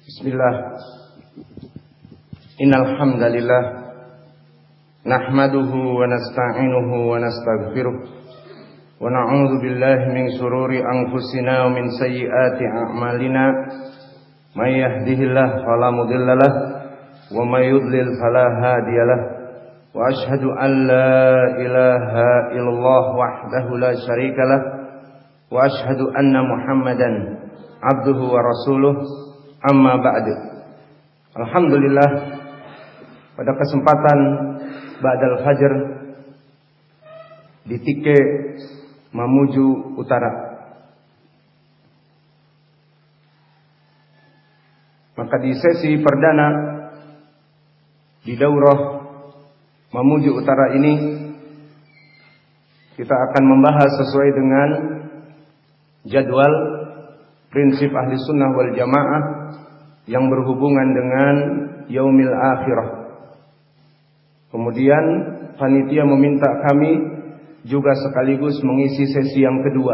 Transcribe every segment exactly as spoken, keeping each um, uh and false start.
Bismillah. Innal hamdalillah nahmaduhu wa nasta'inuhu wa nastaghfiruh wa na'udzu billahi min shururi anfusina wa min sayyiati a'malina. May yahdihillahu fala mudhillalah wa may yudlil fala hadiyalah. Wa ashhadu an la ilaha illallah wahdahu la syarikalah wa ashhadu anna Muhammadan abduhu wa rasuluh. Amma ba'du. Alhamdulillah, pada kesempatan ba'dal fajr di Tike Mamuju Utara, maka di sesi perdana di daurah Mamuju Utara ini kita akan membahas sesuai dengan jadwal prinsip ahli sunnah wal jamaah yang berhubungan dengan yaumil akhirah. Kemudian panitia meminta kami juga sekaligus mengisi sesi yang kedua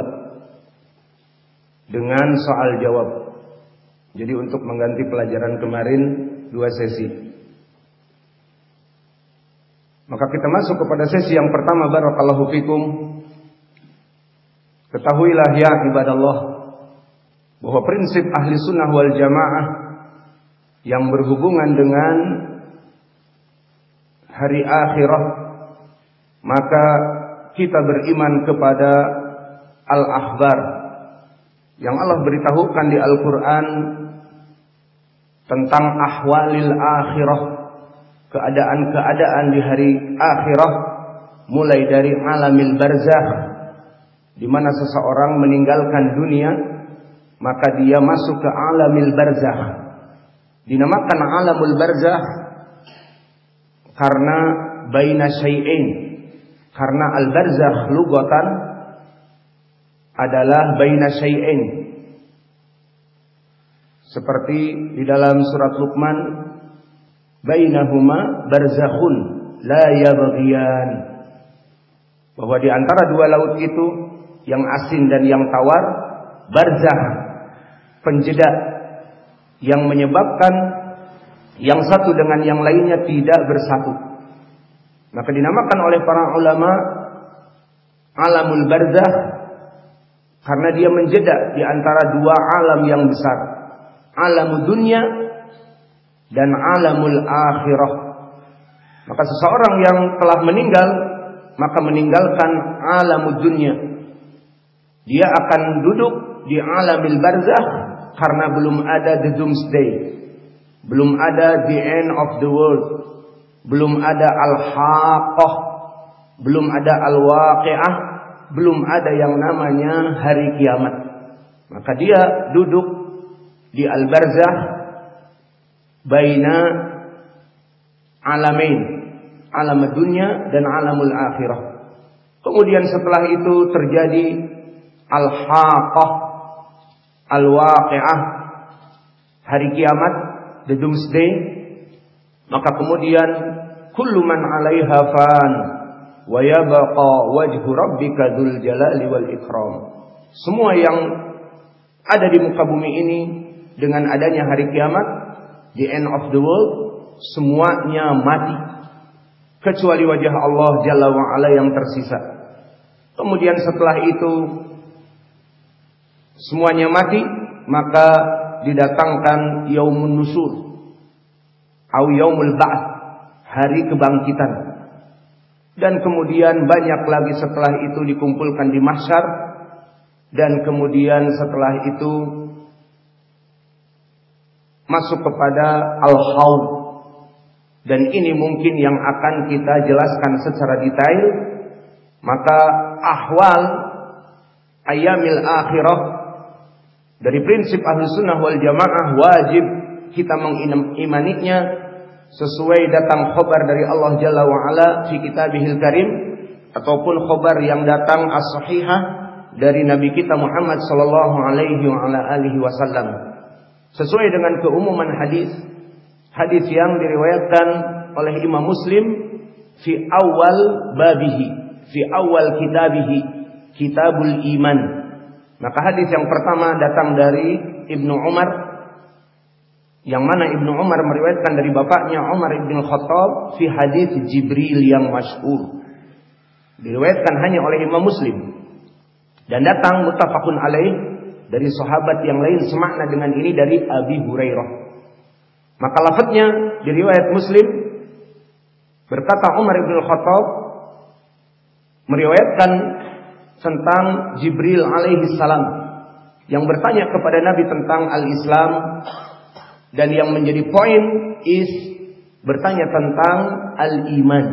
dengan soal jawab. Jadi untuk mengganti pelajaran kemarin dua sesi. Maka kita masuk kepada sesi yang pertama. Barakallahu fikum. Ketahuilah ya ibadallah, bahwa prinsip ahli sunnah wal jamaah yang berhubungan dengan hari akhirah, maka kita beriman kepada al-akhbar yang Allah beritahukan di Al-Quran tentang ahwalil akhirah, keadaan-keadaan di hari akhirah, mulai dari alamil barzakh, di mana seseorang meninggalkan dunia maka dia masuk ke alamil barzakh. Dinamakan alamul barzakh karena baina syai'in, karena al barzakh lugatan adalah baina syai'in. Seperti di dalam surat Luqman, bainahuma barzakhun la yabghiyan, bahwa di antara dua laut itu, yang asin dan yang tawar, barzakh, penjeda yang menyebabkan yang satu dengan yang lainnya tidak bersatu. Maka dinamakan oleh para ulama alamul barzakh karena dia menjeda di antara dua alam yang besar, alamud dunya dan alamul akhirah. Maka seseorang yang telah meninggal maka meninggalkan alamud dunya, dia akan duduk di alamil barzakh karena belum ada the doomsday, belum ada the end of the world, belum ada al-haqqah, belum ada al-waqi'ah, belum ada yang namanya hari kiamat. Maka dia duduk di al-barzakh baina alamain, alam dunia dan alamul akhirah. Kemudian setelah itu terjadi al-haqqah, al-waqi'ah, hari kiamat, the doomsday. Maka kemudian kullu man 'alaiha fan wa yabqa wajhu rabbika dzul jalali wal ikram. Semua yang ada di muka bumi ini dengan adanya hari kiamat, the end of the world, semuanya mati kecuali wajah Allah Jalla wa Ala yang tersisa. Kemudian setelah itu semuanya mati, maka didatangkan yaumun nusur atau yaumul ba'ts, hari kebangkitan. Dan kemudian banyak lagi setelah itu dikumpulkan di mahsyar, dan kemudian setelah itu masuk kepada al-haud. Dan ini mungkin yang akan kita jelaskan secara detail. Maka ahwal ayyamil akhirah dari prinsip ahli sunnah wal jamaah, wajib kita mengimaninya sesuai datang khabar dari Allah Jalla wa Ala fi kitabihil karim, ataupun khabar yang datang as-sahihah dari Nabi kita Muhammad sallallahu alaihi wa ala alihi wasallam, sesuai dengan keumuman hadis hadis yang diriwayatkan oleh Imam Muslim fi awal babihi, fi awal kitabihi, kitabul iman. Maka hadis yang pertama datang dari Ibnu Umar yang mana Ibnu Umar meriwayatkan dari bapaknya Umar bin Khattab fi hadis Jibril yang masyhur. Diriwayatkan hanya oleh Imam Muslim dan datang muttafaqun alaih dari sahabat yang lain semakna dengan ini dari Abi Hurairah. Maka lafadznya di riwayat Muslim berkata Umar bin Khattab meriwayatkan tentang Jibril alaihi salam yang bertanya kepada Nabi tentang al-Islam, dan yang menjadi poin is bertanya tentang al-iman.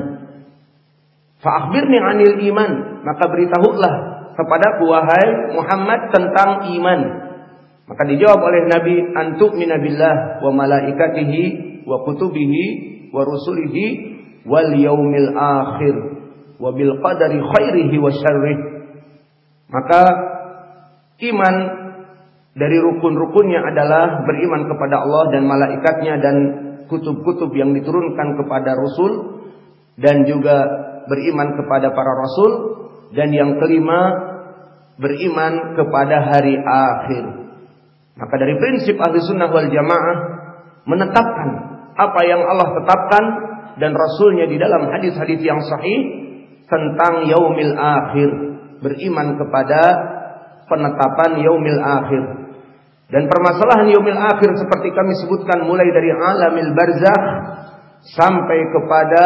Fa akhbirni 'anil iman, maka beritahulah kepadaku wahai Muhammad tentang iman. Maka dijawab oleh Nabi, antu'mina billah wa malaikatihi wa kutubihi wa rusulihi wal yaumil akhir wa bil qadari khairihi wa syarrih. Maka iman dari rukun-rukunnya adalah beriman kepada Allah dan malaikatnya dan kutub-kutub yang diturunkan kepada Rasul, dan juga beriman kepada para Rasul, dan yang kelima beriman kepada hari akhir. Maka dari prinsip Ahli Sunnah wal Jamaah menetapkan apa yang Allah tetapkan dan Rasulnya di dalam hadis-hadis yang sahih tentang yaumil akhir, beriman kepada penetapan yaumil akhir. Dan permasalahan yaumil akhir seperti kami sebutkan mulai dari alamil barzakh sampai kepada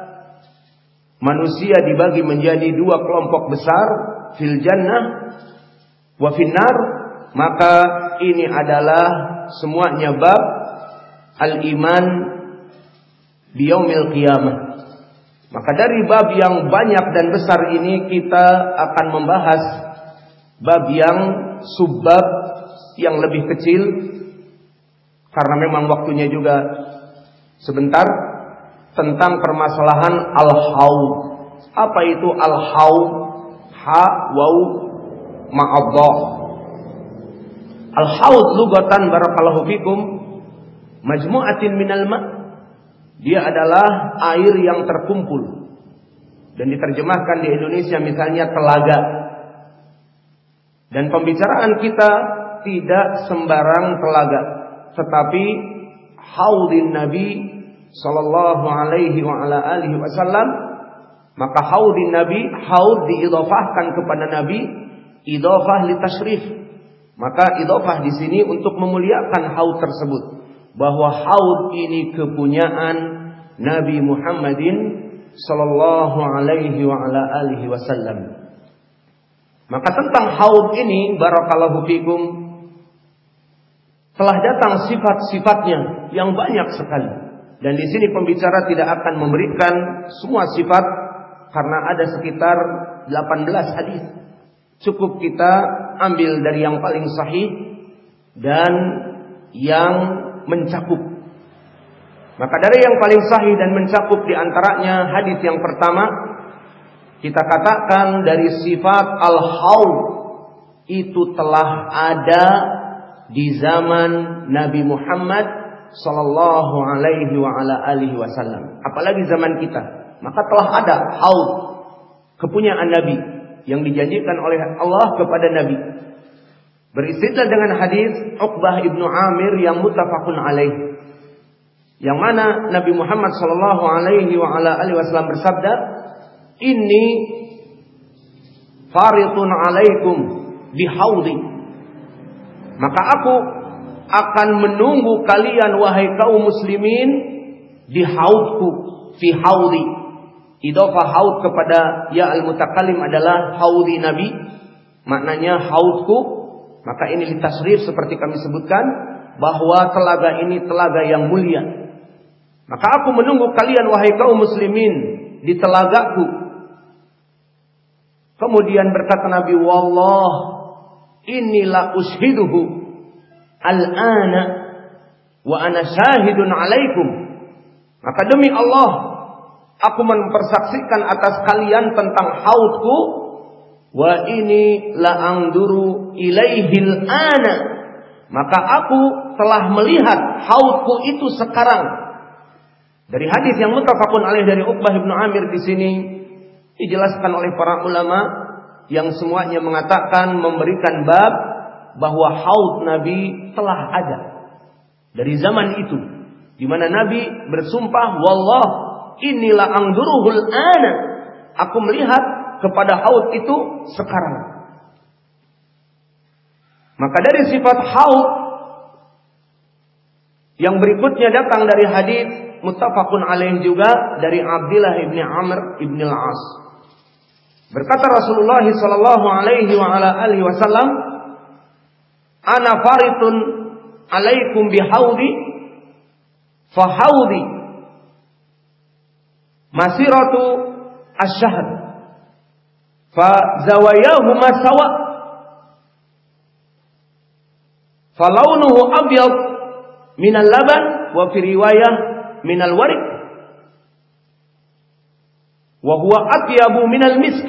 manusia dibagi menjadi dua kelompok besar, fil jannah wa finnar. Maka ini adalah semuanya bab al-iman bi yaumil qiyamah. Maka dari bab yang banyak dan besar ini kita akan membahas bab yang subbab yang lebih kecil, karena memang waktunya juga sebentar, tentang permasalahan al-haud. Apa itu al-haud? Ha waw ma'addah. Al-haud lugatan barakallahu fikum majmu'atin minal ma'. Dia adalah air yang terkumpul, dan diterjemahkan di Indonesia misalnya telaga. Dan pembicaraan kita tidak sembarang telaga, tetapi haudin Nabi sallallahu alaihi wa ala alihi wasallam. Maka haudin Nabi, haud diidhafahkan kepada Nabi, idhafah li tasyrif. Maka idhafah di sini untuk memuliakan haud tersebut, bahwa haud ini kepunyaan Nabi Muhammadin sallallahu alaihi wa ala alihi wasallam. Maka tentang haud ini barakallahu fikum telah datang sifat-sifatnya yang banyak sekali. Dan di sini pembicara tidak akan memberikan semua sifat karena ada sekitar delapan belas hadis. Cukup kita ambil dari yang paling sahih dan yang mencakup. Maka dari yang paling sahih dan mencakup di antaranya hadis yang pertama, kita katakan dari sifat al-haud itu telah ada di zaman Nabi Muhammad sallallahu alaihi wa ala alihi wasallam. Apalagi zaman kita, maka telah ada haud, kepunyaan Nabi yang dijanjikan oleh Allah kepada Nabi. Beristidlal dengan hadis Uqbah ibnu Amir yang muttafaqun alaih, yang mana Nabi Muhammad sallallahu alaihi wa ala alihi wasallam bersabda, "Inni faridun alaikum bihaudi." Maka aku akan menunggu kalian wahai kaum muslimin di haudku, fi haudi. Idhofah haud kepada ya al-mutakallim adalah haudi Nabi, maknanya haudku. Maka ini litasrif seperti kami sebutkan bahwa telaga ini telaga yang mulia. Maka aku menunggu kalian wahai kaum muslimin di telagaku. Kemudian berkata Nabi, wallah inilah ushiduhu al-ana wa ana syahidun alaikum. Maka demi Allah, aku mempersaksikan atas kalian tentang haudku, wa ini la angduru ilaihil ana. Maka aku telah melihat haudku itu sekarang. Dari hadis yang muttafaqun alaih dari Uqbah bin Amir di sini dijelaskan oleh para ulama yang semuanya mengatakan memberikan bab bahwa haud Nabi telah ada. dari zaman itu, di mana Nabi bersumpah, wallah inilah angduruhul ana, aku melihat kepada haud itu sekarang. Maka dari sifat haud yang berikutnya datang dari hadis muttafaqun alaih juga dari Abdullah ibn Amr ibn al-As. Berkata Rasulullah sallallahu alaihi wa ala alihi wasallam, ana faritun alaikum bihaudi fa haudi masiratu asy-syahr fa zawayahuma sawa fa launuhu abyad minal laban wa fi riwayah minal warik wa huwa atyabu minal misk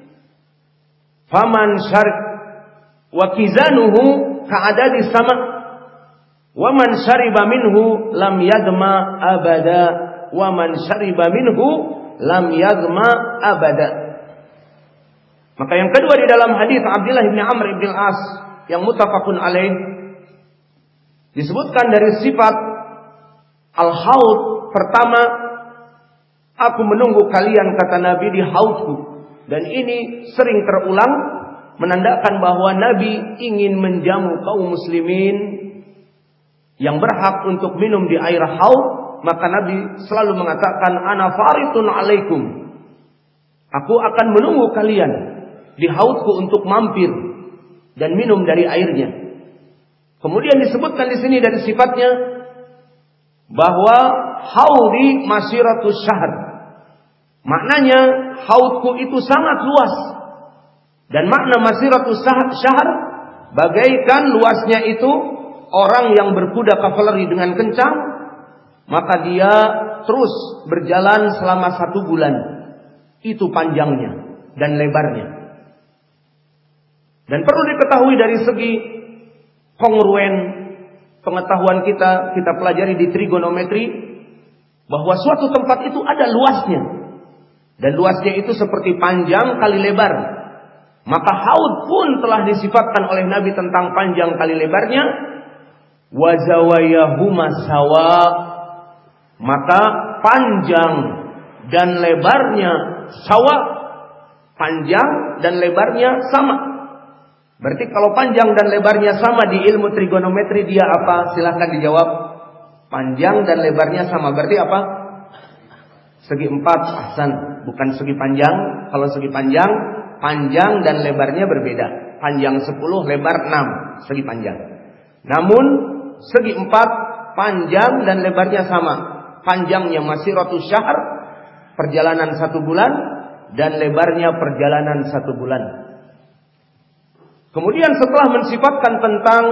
faman syarq wa kizanuhu ka'adadi sama wa man syariba minhu lam yadma abada wa man syariba minhu lam yadma abada. Maka yang kedua di dalam hadis Abdullah bin Amr bin Al-As yang muttafaqun alaih disebutkan dari sifat al-haud. Pertama, aku menunggu kalian, kata Nabi, di haudku. Dan ini sering terulang, menandakan bahwa Nabi ingin menjamu kaum muslimin yang berhak untuk minum di air haud. Maka Nabi selalu mengatakan, ana faritun alaikum, aku akan menunggu kalian di haudku untuk mampir dan minum dari airnya. Kemudian disebutkan di sini dari sifatnya bahwa haudi masiratus syahr. Maknanya haudku itu sangat luas. Dan makna masiratus syahr bagaikan luasnya itu orang yang berkuda kavaleri dengan kencang, maka dia terus berjalan selama satu bulan. Itu panjangnya dan lebarnya. Dan perlu diketahui dari segi kongruen pengetahuan kita, kita pelajari di trigonometri, bahwa suatu tempat itu ada luasnya. Dan luasnya itu seperti panjang kali lebar. Maka haud pun telah disifatkan oleh Nabi tentang panjang kali lebarnya. Wa zawayahuma sawa, maka panjang dan lebarnya sawa, panjang dan lebarnya sama. Berarti kalau panjang dan lebarnya sama di ilmu trigonometri dia apa? Silahkan dijawab. Panjang dan lebarnya sama. Berarti apa? Segi empat. Ahsan. Bukan segi panjang. Kalau segi panjang, panjang dan lebarnya berbeda. Panjang sepuluh, lebar enam. Segi panjang. Namun segi empat, panjang dan lebarnya sama. Panjangnya masiratus syahr, perjalanan satu bulan, dan lebarnya perjalanan satu bulan. Kemudian setelah mensifatkan tentang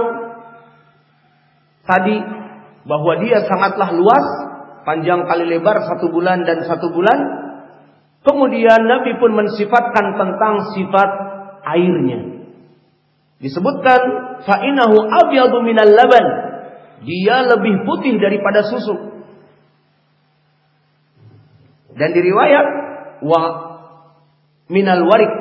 tadi bahwa dia sangatlah luas, panjang kali lebar satu bulan dan satu bulan, kemudian Nabi pun mensifatkan tentang sifat airnya. Disebutkan fa innahu abyadu minal laban, dia lebih putih daripada susu. Dan diriwayat wa minal warik,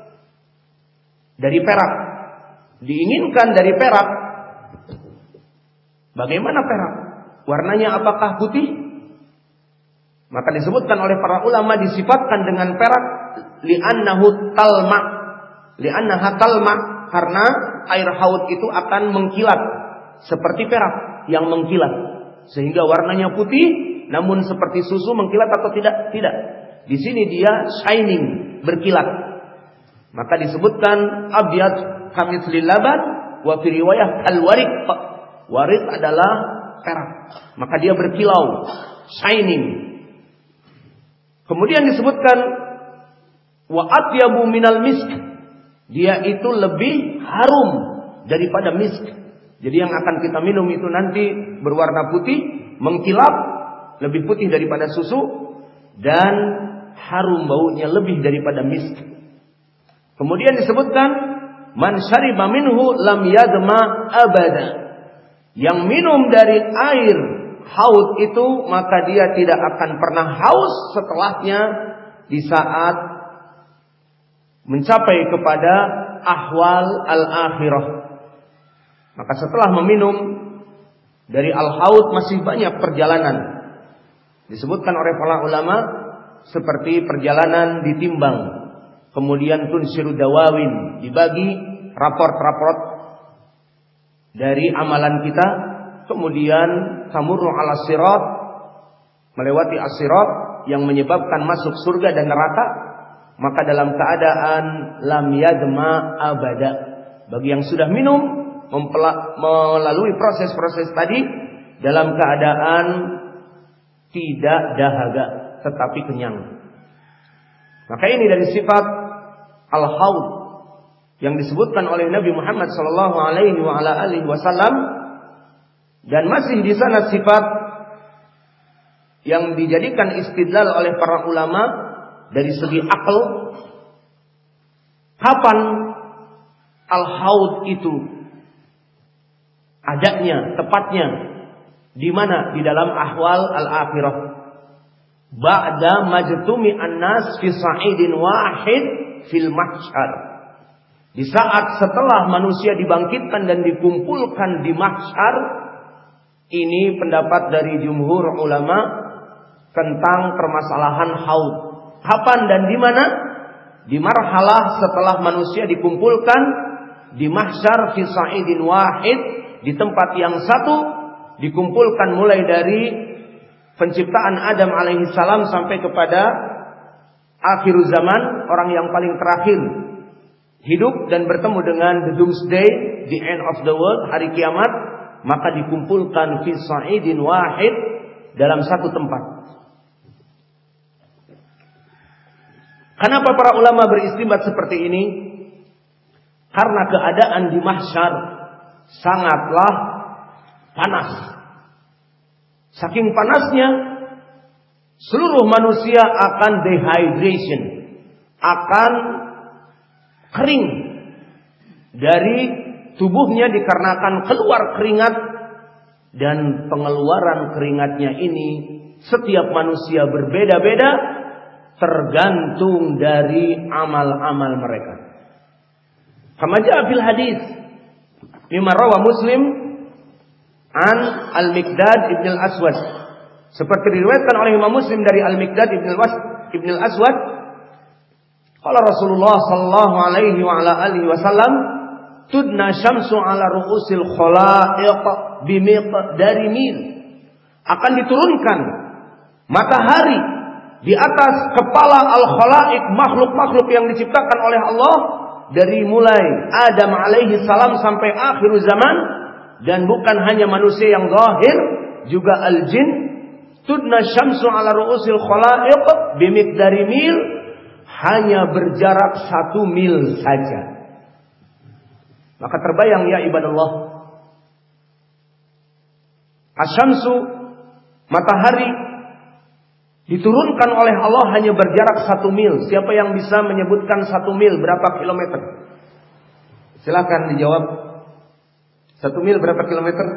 dari perak. Diinginkan dari perak. Bagaimana perak? Warnanya apakah putih? Maka disebutkan oleh para ulama disifatkan dengan perak li'annahu talma. Li'annaha talma, karena air haud itu akan mengkilat seperti perak yang mengkilat, sehingga warnanya putih, namun seperti susu mengkilat atau tidak? Tidak. Di sini dia shining, berkilat. Maka disebutkan abyad kamitsli laban wa fi riwayah al-warik. Warik adalah perak. Maka dia berkilau, shining. Kemudian disebutkan wa atyabu minal misk. Dia itu lebih harum daripada misk. Jadi yang akan kita minum itu nanti berwarna putih, mengkilap, lebih putih daripada susu, dan harum baunya lebih daripada misk. Kemudian disebutkan man syariba minhu lam yadma abada. Yang minum dari air haud itu maka dia tidak akan pernah haus setelahnya di saat mencapai kepada ahwal al-akhirah. Maka setelah meminum Dari Al-Haud masih banyak perjalanan. Disebutkan oleh para ulama seperti perjalanan ditimbang, kemudian tunsiru dawawin, dibagi raport-raport dari amalan kita, kemudian tamurru ala sirat, melewati as-sirat yang menyebabkan masuk surga dan neraka, maka dalam keadaan lam yadma abada, bagi yang sudah minum melalui proses-proses tadi dalam keadaan tidak dahaga tetapi kenyang. Maka ini dari sifat al-haud yang disebutkan oleh Nabi Muhammad sallallahu alaihi wa ala alihi wasallam, dan masih di sana sifat yang dijadikan istidlal oleh para ulama dari segi akal. Kapan al-haud itu adanya, tepatnya di mana? Di dalam ahwal al-akhirah. Ba'da majtumi an-nas fi sa'idin wahid fil mahsyar. Di saat setelah manusia dibangkitkan dan dikumpulkan di mahsyar. Ini pendapat dari jumhur ulama tentang permasalahan haud. Kapan dan di mana? Di marhalah setelah manusia dikumpulkan di mahsyar fi sa'idin wahid, di tempat yang satu, dikumpulkan mulai dari penciptaan Adam alaihi salam sampai kepada akhir zaman, orang yang paling terakhir hidup dan bertemu dengan the doomsday, the end of the world, hari kiamat, maka dikumpulkan fi sa'idin wahid, dalam satu tempat. Kenapa para ulama beristimbat seperti ini? Karena keadaan di mahsyar sangatlah panas. Saking panasnya, seluruh manusia akan dehydration, akan kering dari tubuhnya dikarenakan keluar keringat, dan pengeluaran keringatnya ini setiap manusia berbeda-beda tergantung dari amal-amal mereka. Kama jaa fil hadis mimma rawa Muslim an Al-Miqdad ibn al-Aswad, seperti diriwayatkan oleh Imam Muslim dari Al-Miqdad ibn al-Aswad, qala Rasulullah sallallahu alaihi wa ala alihi wasallam, tudna syamsu ala ru'usil khalaiq bimiqdari mil. Akan diturunkan matahari di atas kepala al-khalaiq, makhluk-makhluk yang diciptakan oleh Allah dari mulai Adam alaihi salam sampai akhir zaman. Dan bukan hanya manusia yang zahir, juga al-jin. Tudna syamsu ala ru'usil khalaiq bimiqdari mil, hanya berjarak satu mil saja. Maka terbayang ya ibadallah, asyamsu, matahari, diturunkan oleh Allah hanya berjarak satu mil. Siapa yang bisa menyebutkan satu mil berapa kilometer? Silakan dijawab. Satu mil berapa kilometer?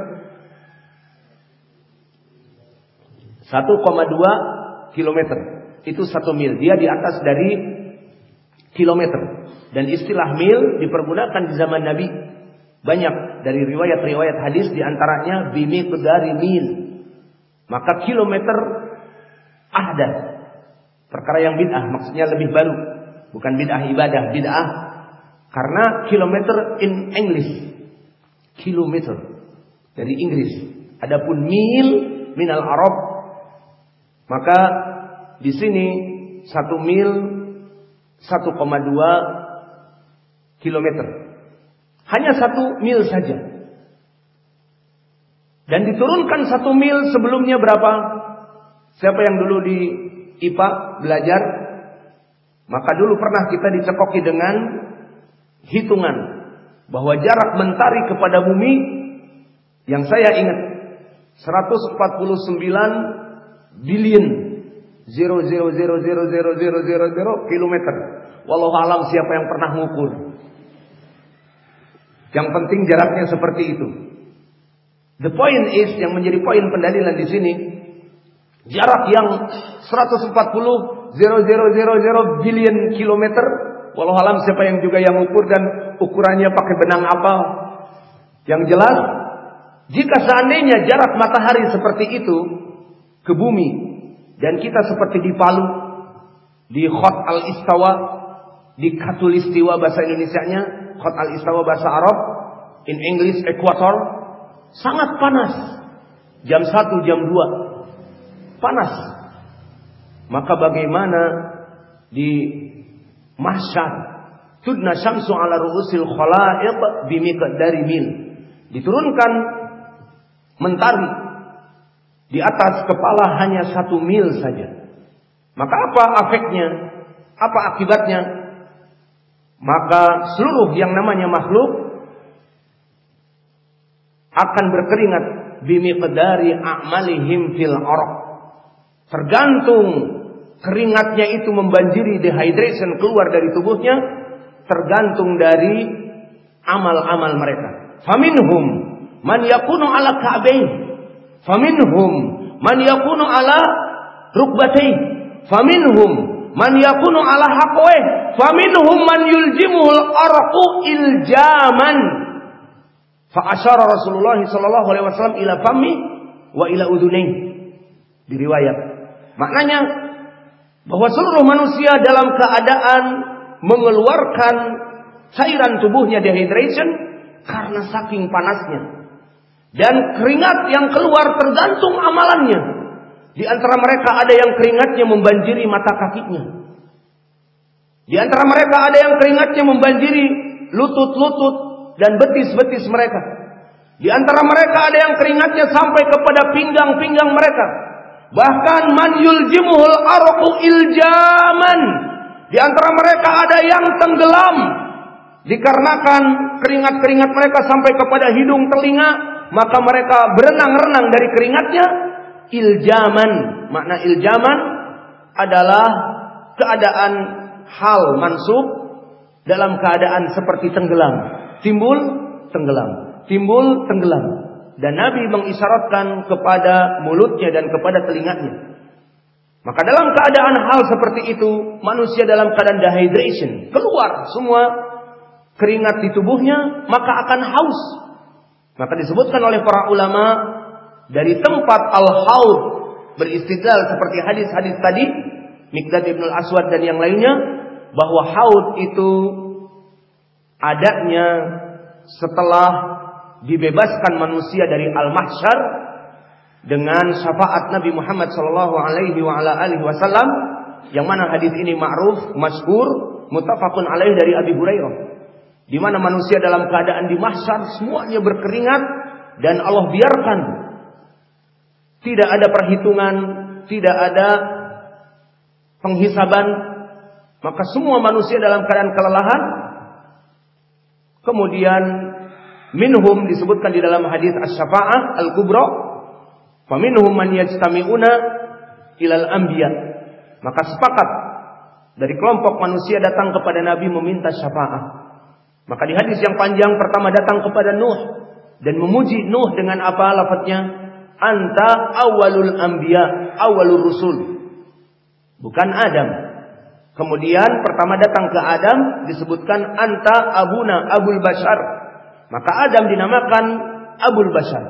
satu koma dua kilometer. Itu satu mil. Dia di atas dari kilometer. Dan istilah mil dipergunakan di zaman Nabi. Banyak dari riwayat-riwayat hadis, diantaranya bimiqdari mil. Maka kilometer ahdath, perkara yang bid'ah, maksudnya lebih baru. Bukan bid'ah ibadah, bid'ah karena kilometer in English, kilometer dari Inggris. Adapun mil minal Arab, maka di sini satu mil satu koma dua kilometer. Hanya satu mil saja. Dan diturunkan satu mil, sebelumnya berapa? Siapa yang dulu di I P A belajar? Maka dulu pernah kita dicekoki dengan hitungan bahwa jarak mentari kepada bumi, yang saya ingat seratus empat puluh sembilan billion zero zero zero zero zero zero zero zero kilometer. Wallahu alam siapa yang pernah mengukur. Yang penting jaraknya seperti itu. The point is, yang menjadi poin pendalilan di sini, jarak yang seratus empat puluh ribu billion kilometer. Wallahu alam siapa yang juga yang ukur dan ukurannya pakai benang apa. Yang jelas Jika seandainya jarak matahari seperti itu ke bumi dan kita seperti di Palu, di Khot al-Istawa, di Khatulistiwa bahasa Indonesianya, Khot al-Istawa bahasa Arab, in English equator, sangat panas. Jam satu, jam dua, panas. Maka bagaimana di mahsyar, tudna syamsu ala ru'usil khalaiq bimiqdari mil. Diturunkan mentari di atas kepala hanya satu mil saja. Maka apa efeknya? Apa akibatnya? Maka seluruh yang namanya makhluk akan berkeringat bimiqdari a'malihim fil arq. Tergantung keringatnya itu membanjiri, dehydration keluar dari tubuhnya, tergantung dari amal-amal mereka. Faminhum man yakunu ala ka'bayn, faminhum man yakunu ala rukbatayn, faminhum man yakunu ala haqwayn, faminhum man yuljimuhul arqu iljaman. Fa asyara Rasulullah sallallahu alaihi wasallam ila fami wa ila udunain. Di riwayat maknanya bahwa seluruh manusia dalam keadaan mengeluarkan cairan tubuhnya, dehydration, karena saking panasnya. Dan keringat yang keluar tergantung amalannya. Di antara mereka ada yang keringatnya membanjiri mata kakinya. Di antara mereka ada yang keringatnya membanjiri lutut-lutut dan betis-betis mereka. Di antara mereka ada yang keringatnya sampai kepada pinggang-pinggang mereka. Bahkan man yuljimuhul arqu iljaman. Di antara mereka ada yang tenggelam dikarenakan keringat-keringat mereka sampai kepada hidung telinga, maka mereka berenang-renang dari keringatnya. Iljaman, makna iljaman adalah keadaan hal mansub dalam keadaan seperti tenggelam, timbul tenggelam, timbul tenggelam. Dan Nabi mengisyaratkan kepada mulutnya dan kepada telinganya. Maka dalam keadaan hal seperti itu, manusia dalam keadaan dehydration, keluar semua keringat di tubuhnya, maka akan haus. Maka disebutkan oleh para ulama dari tempat al-haud beristidlal seperti hadis-hadis tadi, Miqdad ibn al-Aswad dan yang lainnya, bahwa haud itu adanya setelah dibebaskan manusia dari al-mahsyar dengan syafaat Nabi Muhammad sallallahu alaihi wa ala alihi wasallam, yang mana hadis ini ma'ruf, masyhur, muttafaqun alaih dari Abi Hurairah, di mana manusia dalam keadaan di mahsyar semuanya berkeringat dan Allah biarkan, tidak ada perhitungan, tidak ada penghisaban, maka semua manusia dalam keadaan kelelahan. Kemudian minhum disebutkan di dalam hadis asy-syafa'ah al-kubra, fa minhum man yajtami'una ilal anbiya. Maka sepakat dari kelompok manusia datang kepada Nabi meminta syafa'ah. Maka di hadis yang panjang pertama datang kepada Nuh dan memuji Nuh dengan apa lafadznya? Anta awwalul anbiya, awwalur rusul. Bukan Adam. Kemudian pertama datang ke Adam disebutkan anta abuna abul bashar. Maka Adam dinamakan Abul Bashar.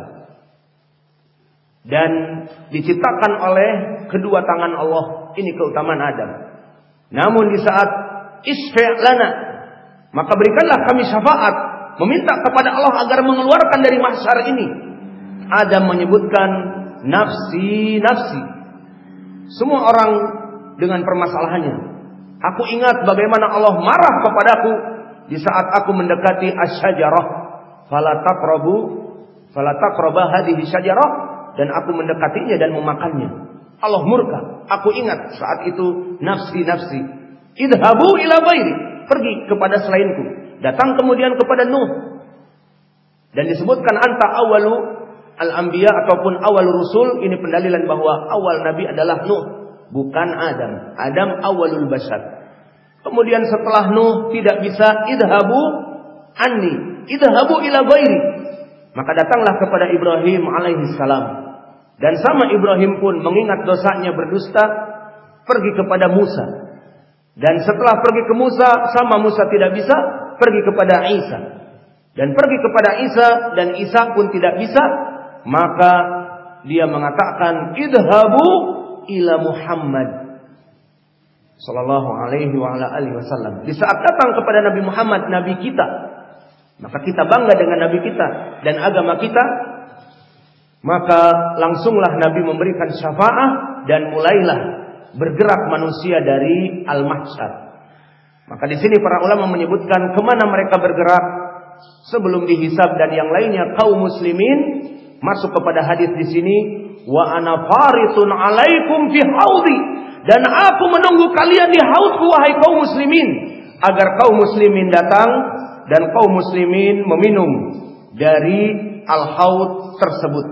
Dan diciptakan oleh kedua tangan Allah. Ini keutamaan Adam. Namun di saat isfa' lana, maka berikanlah kami syafaat, meminta kepada Allah agar mengeluarkan dari mahsyar ini. Adam menyebutkan nafsi, nafsi. Semua orang dengan permasalahannya. Aku ingat bagaimana Allah marah kepadaku di saat aku mendekati asy-syajarah. Fala taqrabu fala taqraba hadhihi syajarah, dan aku mendekatinya dan memakannya. Allah murka. Aku ingat saat itu nafsi nafsi. Idhabu ila ghairi, pergi kepada selainku. Datang kemudian kepada Nuh. Dan disebutkan anta awalu al-anbiya ataupun awal rusul, ini pendalilan bahwa awal nabi adalah Nuh, bukan Adam. Adam awalul bashar. Kemudian setelah Nuh tidak bisa, idhabu anni, idhabu ila ghairi, maka datanglah kepada Ibrahim alaihi salam. Dan sama Ibrahim pun mengingat dosanya berdusta, pergi kepada Musa. Dan setelah pergi ke Musa, sama Musa tidak bisa, pergi kepada Isa. dan pergi kepada Isa dan Isa pun tidak bisa, maka dia mengatakan idhabu ila Muhammad sallallahu alaihi wa ala alihi wasallam. Di saat datang kepada Nabi Muhammad, nabi kita, maka kita bangga dengan nabi kita dan agama kita, maka langsunglah Nabi memberikan syafaat dan mulailah bergerak manusia dari al-mahsyar. Maka di sini para ulama menyebutkan kemana mereka bergerak sebelum dihisab dan yang lainnya. Kaum muslimin masuk kepada hadis di sini, wa ana faritun alaikum fi haudi, dan aku menunggu kalian di haudku wahai kaum muslimin, agar kaum muslimin datang dan kaum muslimin meminum dari al-haud tersebut.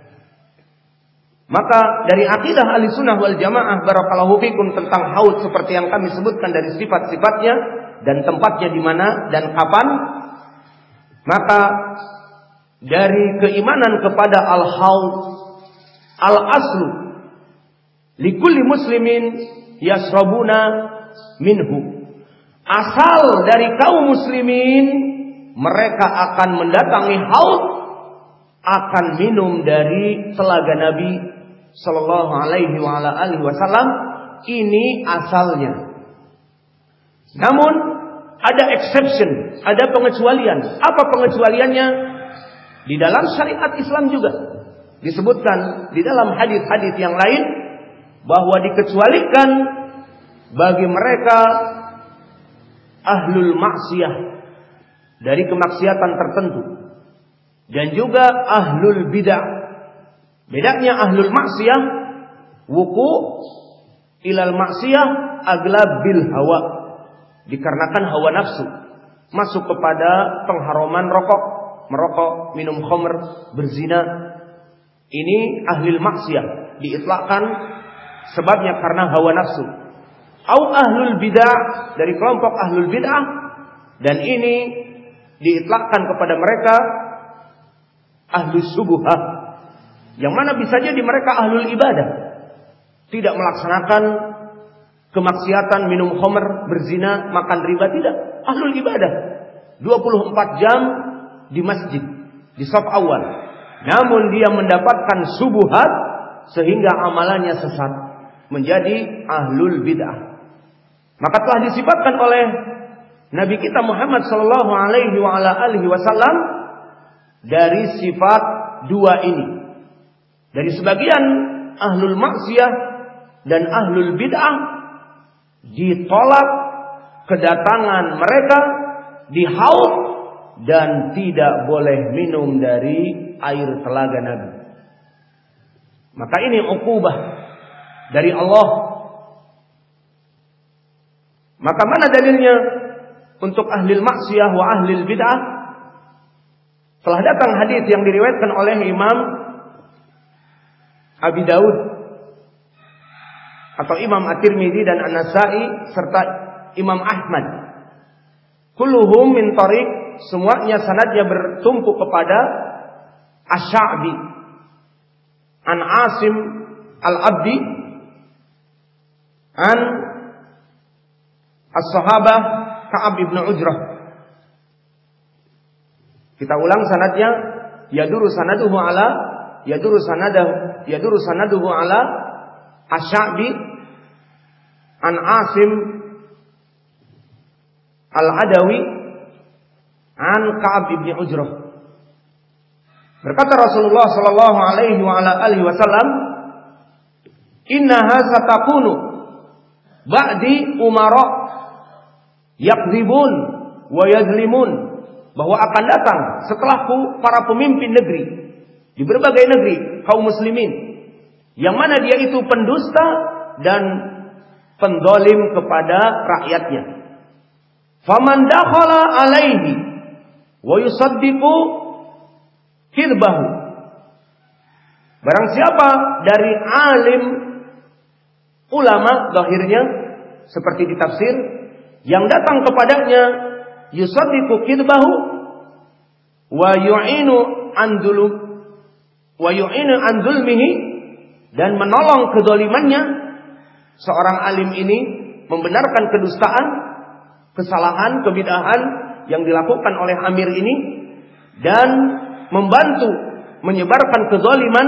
Maka dari akidah Ahlussunnah wal Jamaah barakallahu fikum tentang haud seperti yang kami sebutkan dari sifat-sifatnya dan tempatnya di mana dan kapan, maka dari keimanan kepada al-haud, al-aslu likulli muslimin yasrabuna minhu, asal dari kaum muslimin mereka akan mendatangi haud, akan minum dari telaga Nabi sallallahu alaihi wa ala alihi wasallam. Ini asalnya. Namun ada exception, ada pengecualian. Apa pengecualiannya? Di dalam syariat Islam juga disebutkan di dalam hadis-hadis yang lain bahwa dikecualikan bagi mereka ahlul maksiyah dari kemaksiatan tertentu, dan juga ahlul bid'ah. Bedanya ahlul maksiyah wuku ilal maksiyah aglab bil hawa, dikarenakan hawa nafsu masuk kepada pengharuman rokok, merokok, minum khamr, berzina. Ini ahlul maksiyah diitlakkan sebabnya karena hawa nafsu. Au ahlul bid'ah dari kelompok ahlul bid'ah, dan ini diitlakkan kepada mereka ahlus subuhah, yang mana bisa jadi mereka ahlul ibadah, tidak melaksanakan kemaksiatan, minum khamr, berzina, makan riba, tidak. Ahlul ibadah dua puluh empat jam di masjid, di saf awal, namun dia mendapatkan subuhat sehingga amalannya sesat, menjadi ahlul bid'ah. Maka telah disifatkan oleh Nabi kita Muhammad sallallahu alaihi wa ala alihi wasallam dari sifat dua ini. Dari sebagian ahlul maksiyah dan ahlul bid'ah ditolak kedatangan mereka di haud dan tidak boleh minum dari air telaga Nabi. Maka ini uqubah dari Allah. Maka mana dalilnya untuk ahlul maksiyah wa ahlul bid'ah? Telah datang hadis yang diriwayatkan oleh Imam Abi Daud atau Imam At-Tirmidzi dan An-Nasa'i serta Imam Ahmad. Kulluhum min tariq, semuanya sanadnya bertumpu kepada Asy-Sya'bi an Asim Al-Abdi an As-Sahabah Ka'ab ibn Ujrah. Kita ulang sanadnya, yaduru sanaduhu ala yaduru sanadahu yaduru sanaduhu ala Asy-Sya'bi an Asim Al-Adawi an Ka'ab ibn Ujrah. Berkata Rasulullah sallallahu alaihi wa ala alihi wasallam, "Innaha satakunu ba'di umara yakdzibun wa yadzlimun," bahwa akan datang setelahku para pemimpin negeri di berbagai negeri kaum muslimin, yang mana dia itu pendusta dan penzalim kepada rakyatnya. Faman dakhala alaihi wa yusaddiqu hirbahu, barang siapa dari alim ulama zahirnya seperti di tafsir yang datang kepadanya yusaddiqu hirbahu wa yu'inu andulu wa yu'inu an dzulmihi, dan menolong kezalimannya. Seorang alim ini membenarkan kedustaan, kesalahan, kebid'ahan yang dilakukan oleh amir ini, dan membantu menyebarkan kezaliman,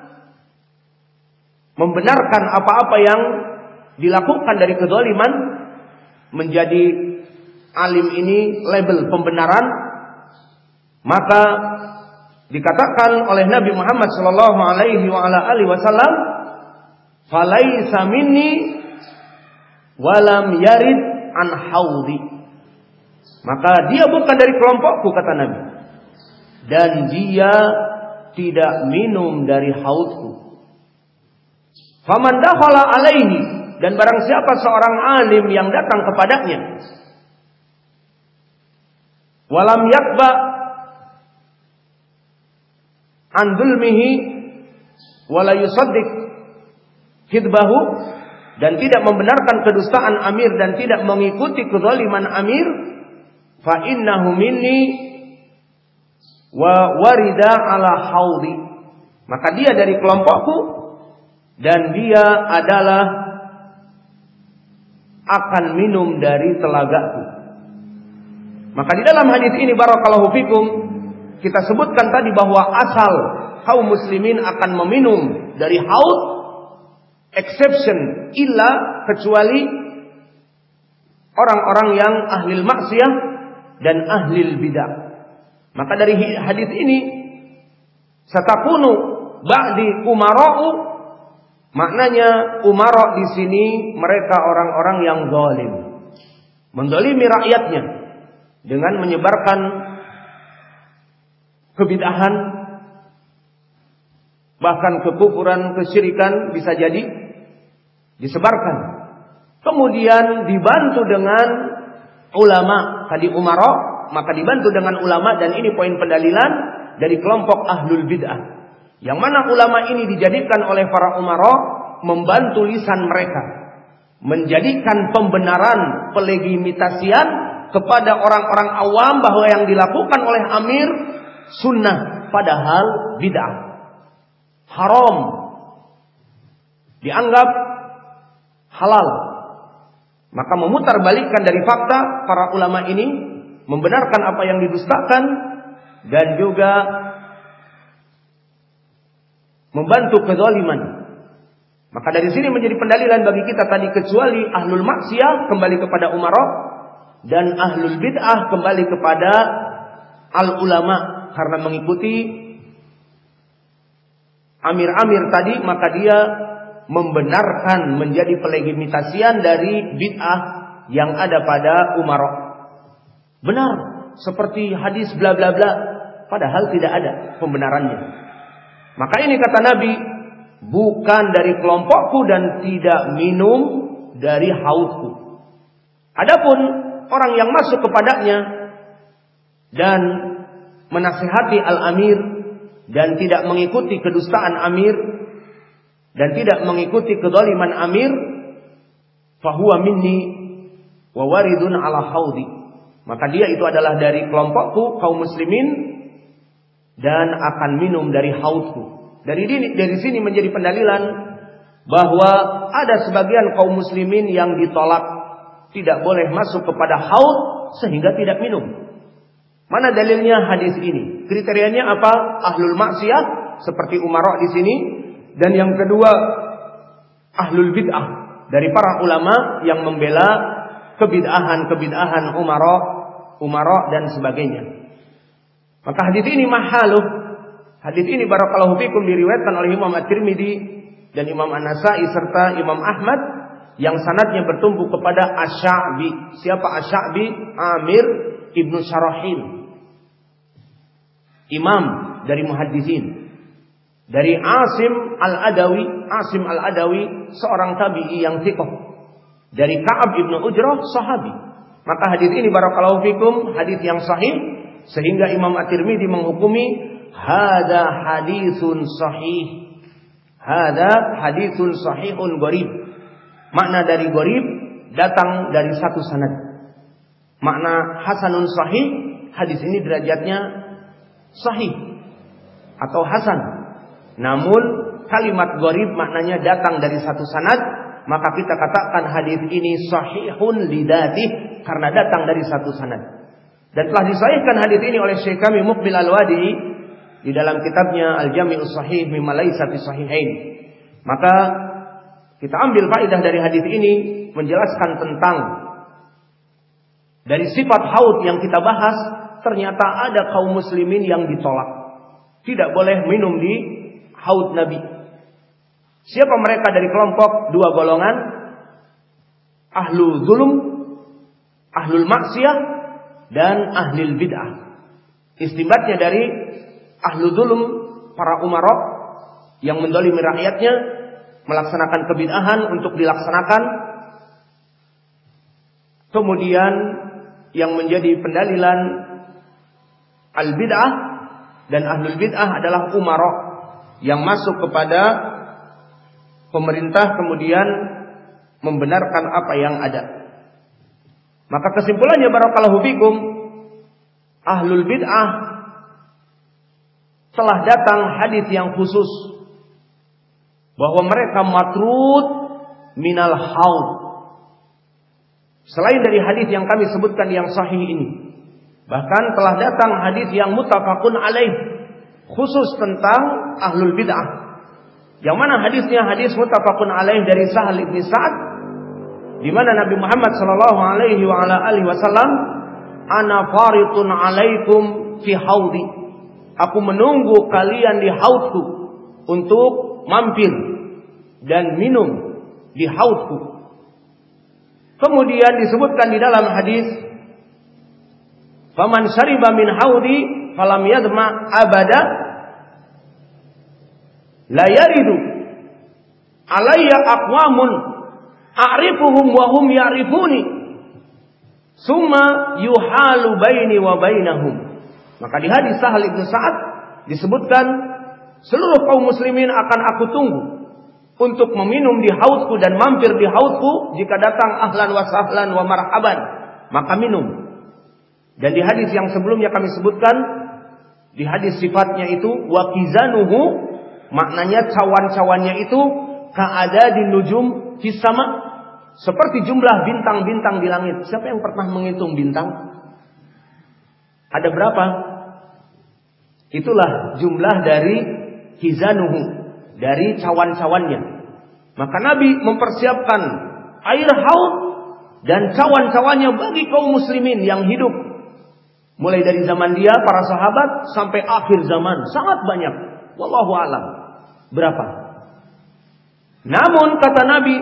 membenarkan apa-apa yang dilakukan dari kezaliman, menjadi alim ini label pembenaran, maka dikatakan oleh Nabi Muhammad sallallahu alaihi wa ala alihi wasallam, "Falaisa minni walam yarid an haudi." Maka dia bukan dari kelompokku, kata Nabi, dan dia tidak minum dari haudku. Faman dakhala alaihi, dan barang siapa seorang alim yang datang kepadanya, walam yakba an dulmihi wala yusaddiq hidbahu, dan tidak membenarkan kedustaan amir dan tidak mengikuti kezaliman amir, fa innahu minni wa warida ala haudi, maka dia dari kelompokku dan dia adalah akan minum dari telagaku. Maka di dalam hadis ini barakallahu fikum, kita sebutkan tadi bahwa asal kaum muslimin akan meminum dari haud, exception, illa, kecuali orang-orang yang ahli maksiyah dan ahli bidah. Maka dari hadis ini, satakunu ba'di umara'u, maknanya umara di sini mereka orang-orang yang zalim, menzalimi rakyatnya dengan menyebarkan kebid'ahan, bahkan kekufuran, kesyirikan bisa jadi disebarkan. Kemudian dibantu dengan ulama, tadi umara, maka dibantu dengan ulama, dan ini poin pendalilan dari kelompok ahlul bid'ah. Yang mana ulama ini dijadikan oleh para umara membantu lisan mereka, menjadikan pembenaran, pelegitimasian kepada orang-orang awam bahwa yang dilakukan oleh amir sunnah, padahal bid'ah, haram, dianggap halal. Maka memutarbalikkan dari fakta, para ulama ini membenarkan apa yang didustakan dan juga membantu kezaliman. Maka dari sini menjadi pendalilan bagi kita tadi, kecuali ahlul maksiyah kembali kepada umara, dan ahlul bid'ah kembali kepada al ulama, karena mengikuti amir-amir tadi, maka dia membenarkan, menjadi pelegitimasian dari bid'ah yang ada pada umara. Benar, seperti hadis bla bla bla, padahal tidak ada pembenarannya. Maka ini kata Nabi, bukan dari kelompokku dan tidak minum dari haudku. Adapun orang yang masuk kepadanya dan menasihati al-amir dan tidak mengikuti kedustaan amir dan tidak mengikuti kezaliman amir, fahuwa minni wa waridun ala haudi, maka dia itu adalah dari kelompokku kaum muslimin dan akan minum dari haudku. Dari ini, dari sini menjadi pendalilan bahwa ada sebagian kaum muslimin yang ditolak, tidak boleh masuk kepada haud sehingga tidak minum. Mana dalilnya hadis ini? Kriterianya apa? Ahlul maksiyah seperti umara di sini, dan yang kedua ahlul bid'ah dari para ulama yang membela kebid'ahan-kebid'ahan umara, umara dan sebagainya. Maka hadis ini mahaluh. Hadis ini barakallahu fikum diriwayatkan oleh Imam At-Tirmidzi dan Imam An-Nasa'i serta Imam Ahmad, yang sanadnya bertumpu kepada Asy-Sya'bi. Siapa Asy-Sya'bi? Amir Ibnu Syarahil, imam dari muhaddisin. Dari Asim Al-Adawi, Asim Al-Adawi seorang tabi'i yang thiqah. Dari Ka'ab Ibnu Ujrah, sahabi. Maka hadis ini barakallahu fikum hadis yang sahih, sehingga Imam At-Tirmidzi menghukumi hada hadisun sahih. Hada hadisun sahihun gharib. Makna dari gharib datang dari satu sanad. Makna hasanun sahih, hadis ini derajatnya sahih atau hasan. Namun kalimat gharib maknanya datang dari satu sanad, maka kita katakan hadis ini sahihun lidatih karena datang dari satu sanad. Dan telah disahihkan hadis ini oleh Syekh kami Muqbil Al-Wadi di dalam kitabnya Al-Jami'us Sahih mimma laisa fi sahihain. Maka kita ambil faedah dari hadis ini menjelaskan tentang dari sifat haud yang kita bahas, ternyata ada kaum muslimin yang ditolak. Tidak boleh minum di haud Nabi. Siapa mereka dari kelompok dua golongan? Ahlu zulum, ahlul maksiyah, dan ahlul bid'ah. Istimbatnya dari ahlu zulum, para umarok yang mendolimi rakyatnya, melaksanakan kebid'ahan untuk dilaksanakan. Kemudian yang menjadi pendalilan al-bid'ah dan ahlul bid'ah adalah umarok yang masuk kepada pemerintah kemudian membenarkan apa yang ada. Maka kesimpulannya barakallahu fikum, ahlul bid'ah telah datang hadis yang khusus bahwa mereka matrud minal haud. Selain dari hadis yang kami sebutkan yang sahih ini, bahkan telah datang hadis yang muttafaqun alaih khusus tentang ahlul bid'ah. Yang mana hadisnya hadis muttafaqun alaih dari Sahal bin Sa'ad, di mana Nabi Muhammad sallallahu alaihi wa ala alihi wasallam, ana faritun alaikum fi haudi. Aku menunggu kalian di haudku untuk mampir dan minum di haudku. Kemudian disebutkan di dalam hadis, faman syariba min haudi falam yadma abada la yaridu alayya aqwamun a'rifuhum wa hum ya'rifuni summa yuhalu baini wa bainahum. Maka di hadis Sahal bin Sa'ad disebutkan, seluruh kaum muslimin akan aku tunggu untuk meminum di haudku dan mampir di haudku. Jika datang ahlan wa sahlan wa marhaban, maka minum. Dan di hadis yang sebelumnya kami sebutkan, di hadis sifatnya itu wa kizanuhu, maknanya cawan-cawannya itu ka'adadin nujum fis sama, seperti jumlah bintang-bintang di langit. Siapa yang pernah menghitung bintang? Ada berapa? Itulah jumlah dari kizanuhu, dari cawan-cawannya. Maka Nabi mempersiapkan air haud dan cawan-cawannya bagi kaum muslimin yang hidup, mulai dari zaman dia, para sahabat, sampai akhir zaman. Sangat banyak. Wallahu a'lam. Berapa? Namun kata Nabi,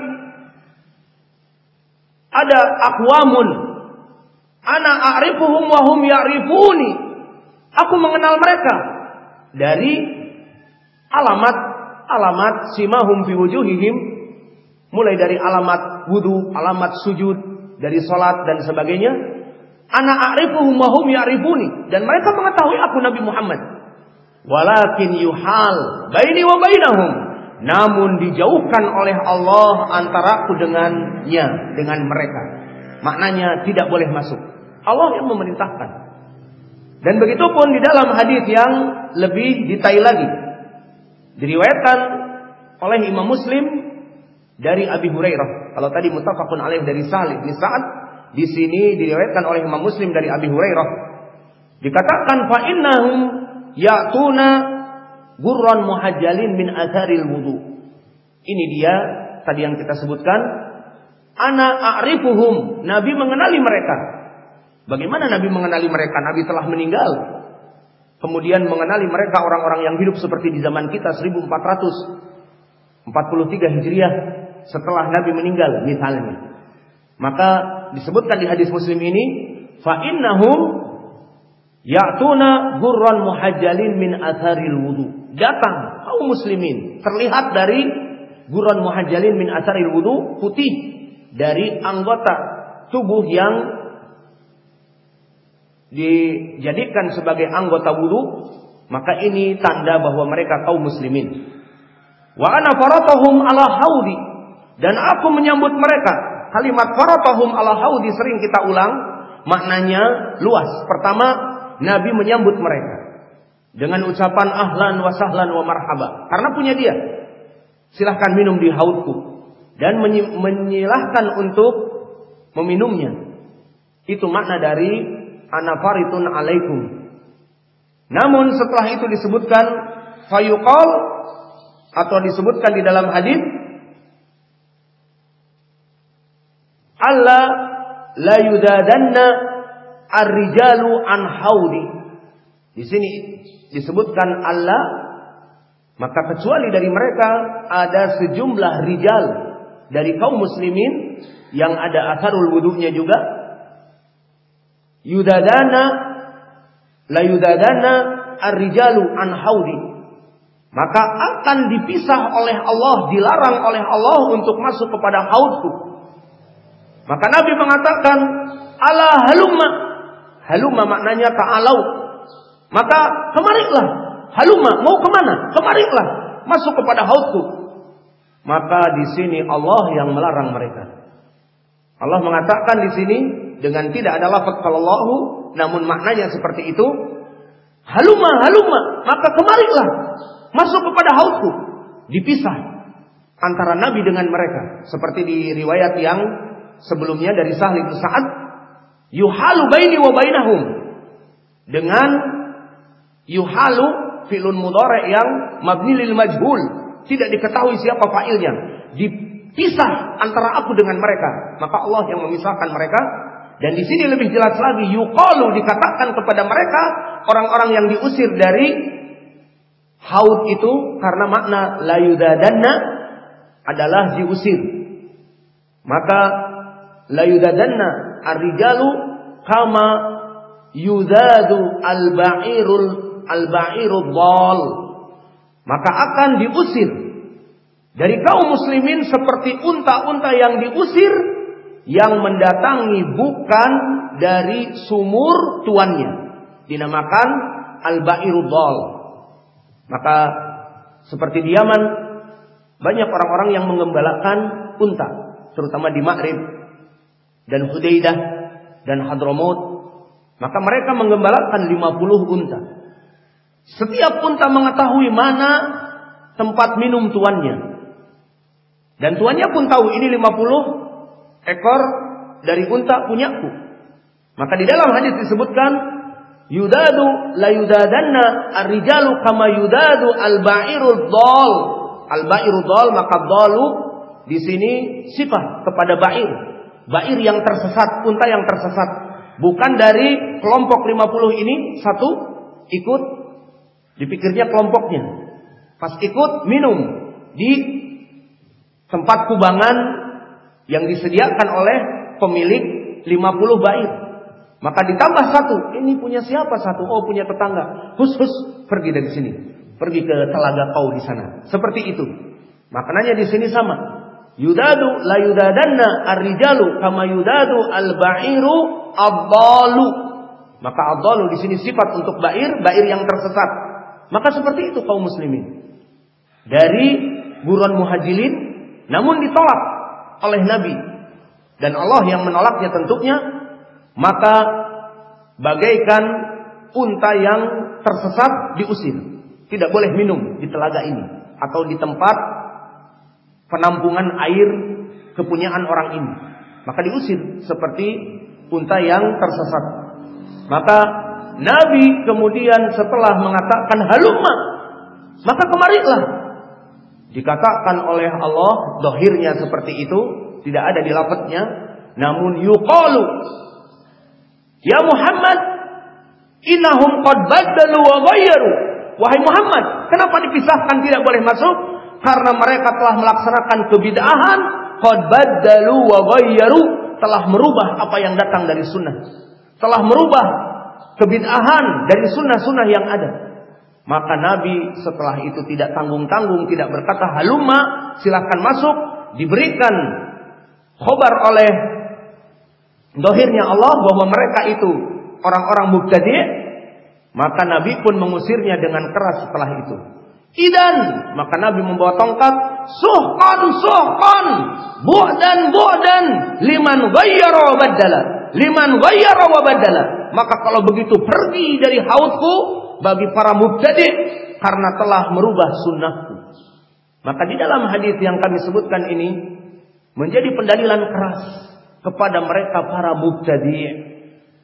ada aqwamun ana a'rifuhum wa hum ya'rifuni. Aku mengenal mereka dari alamat-alamat simahum fi wujuhihim, mulai dari alamat wudu, alamat sujud, dari salat dan sebagainya. Ana a'rifuhum wa hum ya'rifuni, dan mereka mengetahui aku Nabi Muhammad. Walakin yuhal baini wa bainahum, namun dijauhkan oleh Allah antaraku dengannya, dengan mereka. Maknanya tidak boleh masuk. Allah yang memerintahkan. Dan begitu pun di dalam hadis yang lebih detail lagi, diriwayatkan oleh Imam Muslim dari Abi Hurairah. Kalau tadi muttafaqun alaih dari Sahal bin Sa'ad, di sini diriwayatkan oleh Imam Muslim dari Abi Hurairah. Dikatakan fa innahum ya'tuna gurran muhajjalin min atharil wudu. Ini dia tadi yang kita sebutkan, ana a'rifuhum, Nabi mengenali mereka. Bagaimana Nabi mengenali mereka? Nabi telah meninggal. Kemudian mengenali mereka orang-orang yang hidup seperti di zaman kita seribu empat ratus empat puluh tiga Hijriah setelah Nabi meninggal misalnya. Maka disebutkan di hadis Muslim ini, fa innahum ya'tuna gurran muhajjalin min atharil wudu. Datang kaum muslimin terlihat dari gurran muhajjalin min atharil wudu, putih dari anggota tubuh yang dijadikan sebagai anggota wudu. Maka ini tanda bahwa mereka kaum muslimin. Wa ana faratahum ala haudi, dan aku menyambut mereka. Kalimat faratahum ala haudi sering kita ulang, maknanya luas. Pertama, Nabi menyambut mereka dengan ucapan ahlan wa sahlan wa marhaba, karena punya dia. Silahkan minum di haudku, dan menyilahkan untuk meminumnya. Itu makna dari ana faritun alaikum. Namun setelah itu disebutkan fayuqal, atau disebutkan di dalam hadis, alla la yudadanna ar-rijalu an haudi. Di sini disebutkan Allah, maka kecuali dari mereka ada sejumlah rijal dari kaum muslimin yang ada atharul wudunya juga. Yudadana la yudadana ar-rijalu an haudi. Maka akan dipisah oleh Allah, dilarang oleh Allah untuk masuk kepada haudku. Maka Nabi mengatakan, ala halumma. Halumma maknanya ta'alau. Maka kemarilah. Halumma, mau kemana? Kemarilah, masuk kepada haudku. Maka di sini Allah yang melarang mereka. Allah mengatakan di sini dengan tidak ada lafaz qallallahu, namun maknanya seperti itu. Halumma, halumma, maka kemarilah, masuk kepada haudku. Dipisah antara Nabi dengan mereka. Seperti di riwayat yang sebelumnya dari Sahl bin Sa'ad, yuhalu baini wa bainahum. Dengan yuhalu fi'lun mudhari' yang mabni lil majhul, tidak diketahui siapa fa'ilnya. Dipisah antara aku dengan mereka. Maka Allah yang memisahkan mereka. Dan di sini lebih jelas lagi, yuqalu, dikatakan kepada mereka, orang-orang yang diusir dari haud itu, karena makna la yudadanna adalah diusir. Maka la yudadanna ar-rijalu kama yudadu al-ba'irul al-ba'irud dhal. Maka akan diusir dari kaum muslimin seperti unta-unta yang diusir, yang mendatangi bukan dari sumur tuannya, dinamakan al-ba'irud dhal. Maka seperti di Yaman, banyak orang-orang yang mengembalakan unta, terutama di Ma'rib dan Hudaidah dan Hadramaut. Maka mereka menggembalakan lima puluh unta. Setiap unta mengetahui mana tempat minum tuannya. Dan tuannya pun tahu ini lima puluh ekor dari unta punyaku. Maka di dalam hadis disebutkan, yudadu la yudadanna ar-rijalu kama yudadu al-ba'irud dhal. Al-ba'irud dhal, maka dhalu di sini sifat kepada ba'ir. Ba'ir yang tersesat, unta yang tersesat. Bukan dari kelompok lima puluh ini satu ikut, dipikirnya kelompoknya. Pas ikut minum di tempat kubangan yang disediakan oleh pemilik lima puluh ba'ir. Maka ditambah satu, ini punya siapa satu? Oh, punya tetangga. Hus hus, pergi dari sini. Pergi ke telaga kau di sana. Seperti itu. Maknanya di sini sama. Yudadu la yudadanna ar-rijalu kama yudadu al-ba'iru ad-dhalu. Maka ad-dhalu di sini sifat untuk ba'ir, ba'ir yang tersesat. Maka seperti itu kaum muslimin. Dari buruan muhajirin, namun ditolak oleh Nabi. Dan Allah yang menolaknya tentunya. Maka bagaikan unta yang tersesat diusir. Tidak boleh minum di telaga ini. Atau di tempat penampungan air kepunyaan orang ini. Maka diusir seperti unta yang tersesat. Maka Nabi kemudian setelah mengatakan halumma, maka kemarilah. Dikatakan oleh Allah, dohirnya seperti itu, tidak ada di lafadznya. Namun yuqalu, ya Muhammad, innahum qad baddalu wa ghayyaru. Wahai Muhammad, kenapa dipisahkan tidak boleh masuk? Karena mereka telah melaksanakan kebid'ahan, qad baddalu wa ghayyaru, telah merubah apa yang datang dari sunnah. Telah merubah kebid'ahan dari sunnah-sunnah yang ada. Maka Nabi setelah itu tidak tanggung-tanggung, tidak berkata halumma, silahkan masuk, diberikan khobar oleh dohirnya Allah bahwa mereka itu orang-orang mubtadi'. Maka Nabi pun mengusirnya dengan keras setelah itu. Idan, maka Nabi membawa tongkat, suhqan suhqan, bu'dan bu'dan, liman ghayyara wa baddala, liman ghayyara wa baddala. Maka kalau begitu pergi dari haudku bagi para mubtadi' karena telah merubah sunnahku. Maka di dalam hadis yang kami sebutkan ini menjadi pendalilan keras kepada mereka para mubtadi'.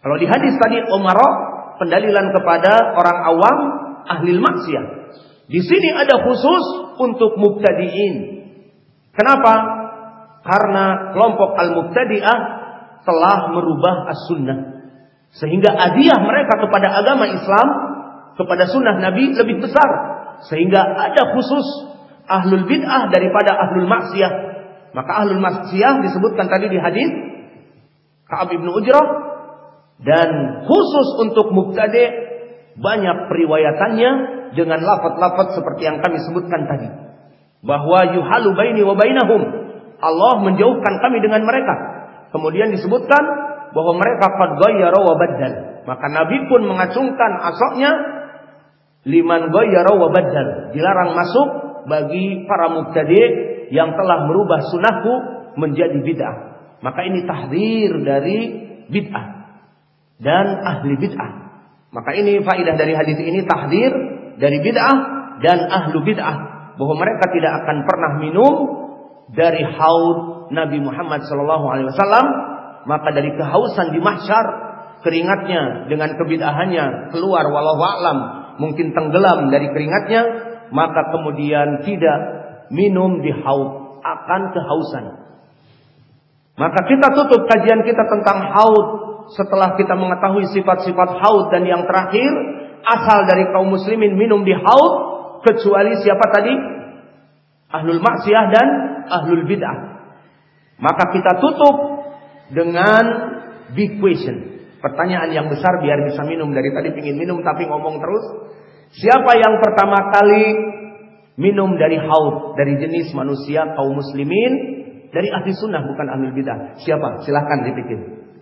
Kalau di hadis tadi umara, pendalilan kepada orang awam ahli maksiat. Di sini ada khusus untuk mubtadi'in. Kenapa? Karena kelompok al-mubtadi'ah telah merubah as-sunnah. Sehingga hadiah mereka kepada agama Islam, kepada sunnah Nabi lebih besar. Sehingga ada khusus ahlul bid'ah daripada ahlul maksiyah. Maka ahlul maksiyah disebutkan tadi di hadis Ka'ab ibn Ujrah. Dan khusus untuk mubtadi' banyak periwayatannya dengan lafaz-lafaz seperti yang kami sebutkan tadi. Bahwa yuhalu baini wa bainahum. Allah menjauhkan kami dengan mereka. Kemudian disebutkan bahwa mereka qad ghayyara wa baddal. Maka Nabi pun mengacungkan asoknya liman ghayyara wa baddal. Dilarang masuk bagi para mubtadi' yang telah merubah sunnahku menjadi bid'ah. Maka ini tahdzir dari bid'ah dan ahli bid'ah. Maka ini faedah dari hadis ini, tahdzir dari bid'ah dan ahlu bid'ah, bahwa mereka tidak akan pernah minum dari haud Nabi Muhammad sallallahu alaihi wasallam. Maka dari kehausan di mahsyar, keringatnya dengan kebid'ahannya keluar wallahu a'lam, mungkin tenggelam dari keringatnya, maka kemudian tidak minum di haud, akan kehausan. Maka kita tutup kajian kita tentang haud setelah kita mengetahui sifat-sifat haud, dan yang terakhir asal dari kaum muslimin minum di haud, kecuali siapa tadi? Ahlul maksiyah dan ahlul bid'ah. Maka kita tutup dengan big question, pertanyaan yang besar biar bisa minum. Dari tadi pingin minum tapi ngomong terus. Siapa yang pertama kali minum dari haud, dari jenis manusia kaum muslimin, dari ahli sunnah bukan ahlul bid'ah? Siapa? Silahkan dipikir.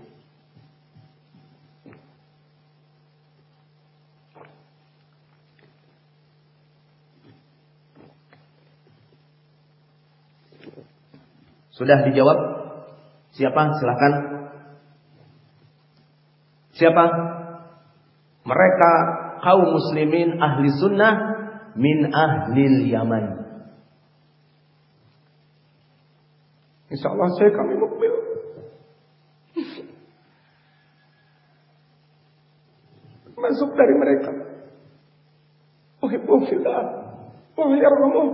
Sudah dijawab? Siapa? Silahkan. Siapa? Mereka kaum muslimin ahli sunnah min ahlil Yaman. Insya Allah saya kami mukbil. Masuk dari mereka. Uhibbu fillah wa yarhamuh.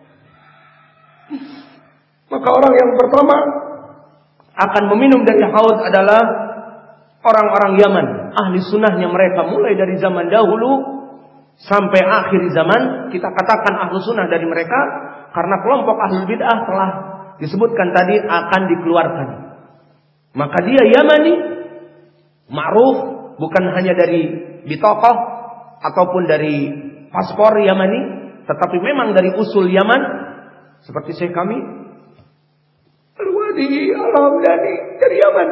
Maka orang yang pertama akan meminum dari haud adalah orang-orang Yaman, ahli sunnahnya mereka mulai dari zaman dahulu sampai akhir zaman. Kita katakan ahli sunnah dari mereka karena kelompok ahli bid'ah telah disebutkan tadi akan dikeluarkan. Maka dia Yamani, ma'ruf, bukan hanya dari bitaqah ataupun dari paspor Yamani, tetapi memang dari usul Yaman, seperti Syekh kami Al-Wadi Al-Hamdani dari Yaman.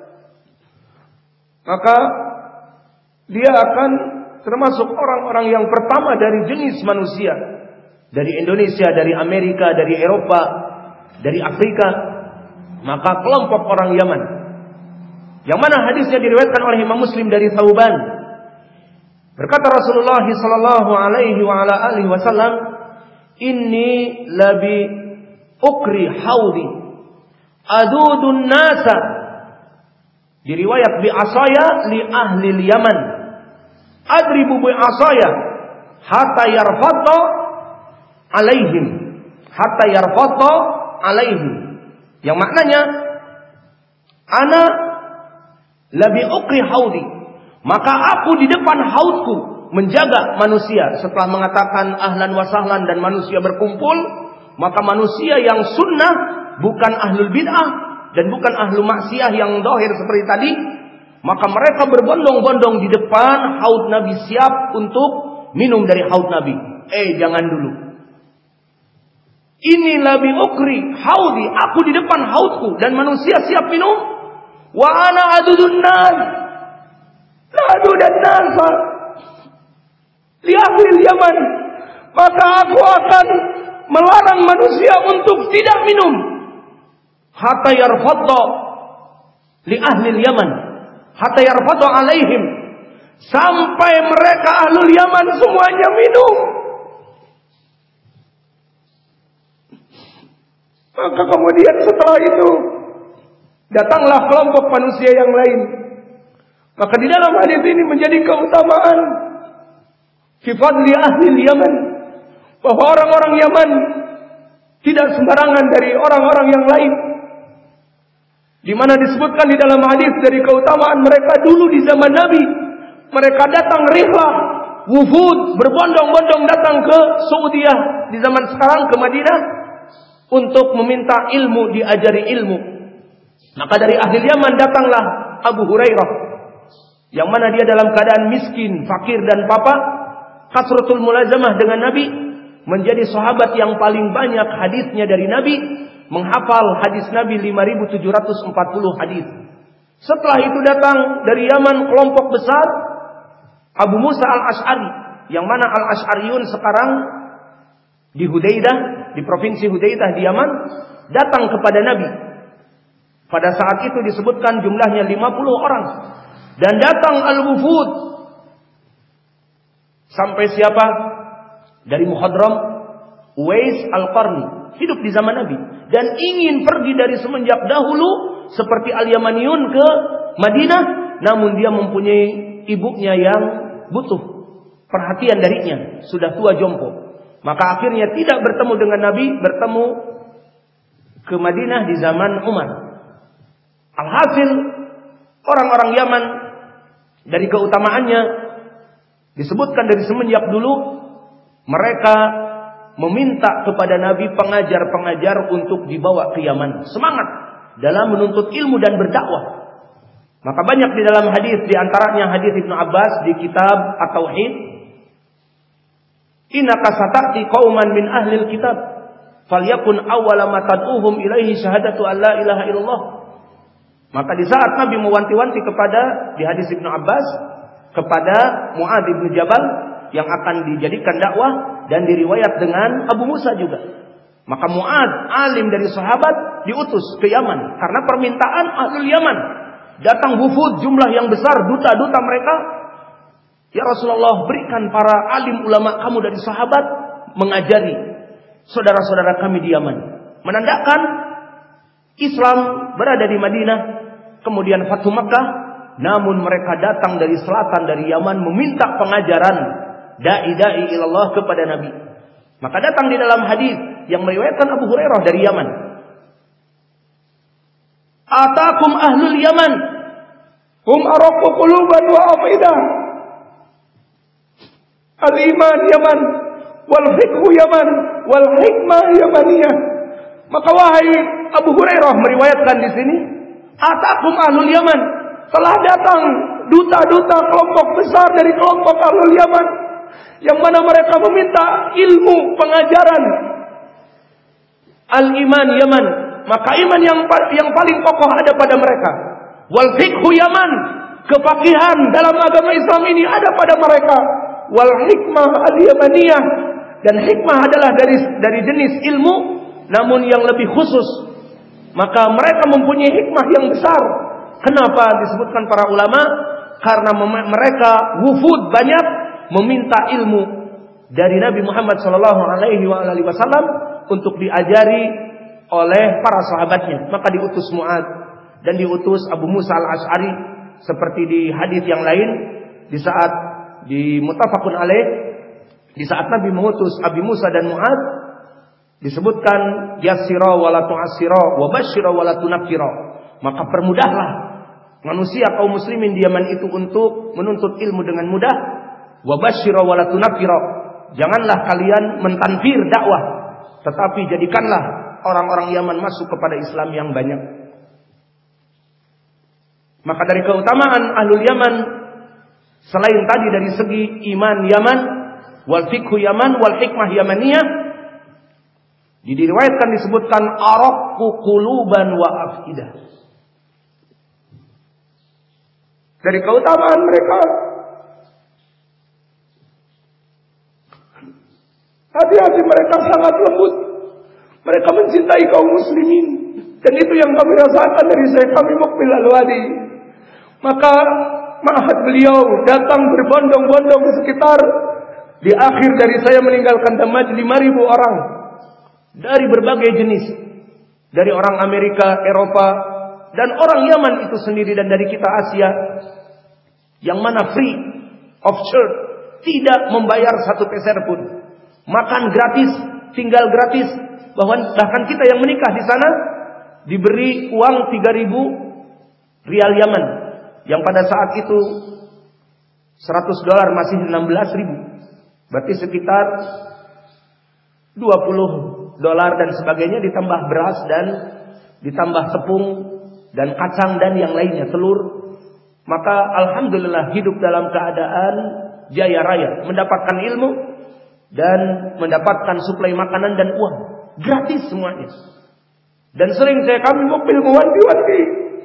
Maka dia akan termasuk orang-orang yang pertama dari jenis manusia, dari Indonesia, dari Amerika, dari Eropa, dari Afrika. Maka kelompok orang Yaman, yang mana hadisnya diriwayatkan oleh Imam Muslim dari Thauban. Berkata Rasulullah sallallahu alaihi wa ala alihi wasallam, "Inni labi ukri haudi adudun nasa." Diriwayat bi asaya li ahli Yaman, adribu bi asaya hatta yarfadda alaihim, hatta yarfadda alaihim. Yang maknanya, ana labi ukri haudi, maka aku di depan haudku menjaga manusia. Setelah mengatakan ahlan wa sahlan dan manusia berkumpul, maka manusia yang sunnah, bukan ahlul bid'ah dan bukan ahlu maksiyah yang dohir seperti tadi, maka mereka berbondong-bondong di depan haud Nabi, siap untuk minum dari haud Nabi. Eh, jangan dulu. Ini labi ukri haudi, aku di depan haudku dan manusia siap minum. Wa ana adudun nas, ladu dan nasa li ahli Yaman, maka aku akan melarang manusia untuk tidak minum hatta yarfadda li ahli Yaman, hatta yarfadda alaihim, sampai mereka ahlul Yaman semuanya minum. Maka kemudian setelah itu datanglah kelompok manusia yang lain. Maka di dalam hadis ini menjadi keutamaan fi fadli ahli Yaman, bahwa orang-orang Yaman tidak sembarangan dari orang-orang yang lain. Di mana disebutkan di dalam hadis dari keutamaan mereka dulu di zaman Nabi, mereka datang rihlah, wufud, berbondong-bondong datang ke Saudiyah di zaman sekarang ke Madinah untuk meminta ilmu, diajari ilmu. Maka dari ahli Yaman datanglah Abu Hurairah, yang mana dia dalam keadaan miskin, fakir dan papa, kasratul mulazamah dengan Nabi, menjadi sahabat yang paling banyak hadisnya dari Nabi, menghafal hadis Nabi lima ribu tujuh ratus empat puluh hadis. Setelah itu datang dari Yaman kelompok besar Abu Musa al-Ash'ari, yang mana al-Ash'ariyun sekarang di Hudaidah, di provinsi Hudaidah di Yaman, datang kepada Nabi. Pada saat itu disebutkan jumlahnya lima puluh orang. Dan datang al-wufud. Sampai siapa? Dari Muhadram, Uwais al-Qarni, hidup di zaman Nabi dan ingin pergi dari semenjak dahulu seperti al-Yamaniyun ke Madinah, namun dia mempunyai ibunya yang butuh perhatian darinya, sudah tua jompo. Maka akhirnya tidak bertemu dengan Nabi, bertemu ke Madinah di zaman Umar. Alhasil orang-orang Yaman dari keutamaannya disebutkan dari semenjak dulu mereka meminta kepada Nabi pengajar-pengajar untuk dibawa ke Yaman, semangat dalam menuntut ilmu dan berdakwah. Maka banyak di dalam hadis, di antaranya hadis Ibnu Abbas di kitab At-Tauhid, innaka sata'ti qauman min ahlil kitab falyakun awwala ma tad'uhum ilaihi syahadatu an la ilaha illallah. Maka di saat Nabi mewanti-wanti kepada, di hadis Ibnu Abbas, kepada Mu'adz bin Jabal yang akan dijadikan dakwah, dan diriwayat dengan Abu Musa juga. Maka Mu'adz, alim dari sahabat, diutus ke Yaman karena permintaan ahlul Yaman. Datang wufud jumlah yang besar, duta-duta mereka. Ya Rasulullah, berikan para alim ulama kamu dari sahabat mengajari saudara-saudara kami di Yaman. Menandakan Islam berada di Madinah, kemudian Fathu Makkah, namun mereka datang dari selatan, dari Yaman, meminta pengajaran da'i-da'i ilallah kepada Nabi. Maka datang di dalam hadis yang meriwayatkan Abu Hurairah dari Yaman, atakum ahlul Yaman hum araqu quluban wa afidah, al-iman Yaman wal fiqhu Yaman wal hikmah Yamaniyah. Maka wahai Abu Hurairah meriwayatkan di sini, atakum ahlul Yaman, telah datang duta-duta kelompok besar dari kelompok ahlul Yaman, yang mana mereka meminta ilmu pengajaran al-iman Yaman. Maka iman yang yang paling kokoh ada pada mereka. Wal fiqhu Yaman, kefakihan dalam agama Islam ini ada pada mereka. Wal hikmah al-yamaniyah, dan hikmah adalah dari dari jenis ilmu namun yang lebih khusus. Maka mereka mempunyai hikmah yang besar. Kenapa disebutkan para ulama? Karena mereka wufud banyak meminta ilmu dari Nabi Muhammad sallallahu alaihi wasallam untuk diajari oleh para sahabatnya. Maka diutus Mu'adz dan diutus Abu Musa al-Ash'ari, seperti di hadis yang lain di saat di muttafaqun alaih, di saat Nabi mengutus Abu Musa dan Mu'adz, disebutkan yassira wa la tu'assira wa basyira wa la tunaffira. Maka permudahlah manusia kaum muslimin di Yaman itu untuk menuntut ilmu dengan mudah. Wa basyira wa la tunaffira, janganlah kalian mentanfir dakwah, tetapi jadikanlah orang-orang Yaman masuk kepada Islam yang banyak. Maka dari keutamaan ahlul Yaman, selain tadi dari segi iman Yaman, wal fiqhu Yaman, wal hikmah Yamaniyah, diriwayatkan disebutkan araqu quluban wa afidah. Dari keutamaan mereka, hati-hati mereka sangat lembut. Mereka mencintai kaum muslimin, dan itu yang kami rasakan dari Syekh kami Mukbil Al-Wadi. Maka ma'had beliau datang berbondong-bondong di sekitar, di akhir dari saya meninggalkan Damaj lima ribu orang dari berbagai jenis, dari orang Amerika, Eropa, dan orang Yaman itu sendiri, dan dari kita Asia. yang mana free of charge, tidak membayar satu peser pun, makan gratis, tinggal gratis. Bahkan kita yang menikah di sana diberi uang tiga ribu rial Yaman, yang pada saat itu seratus dolar masih enam belas ribu, berarti sekitar dua puluh dolar dan sebagainya, ditambah beras dan ditambah tepung dan kacang dan yang lainnya, telur. Maka alhamdulillah hidup dalam keadaan jaya raya, mendapatkan ilmu dan mendapatkan suplai makanan dan uang gratis semuanya. Dan sering saya kami mobil mewanti-wanti,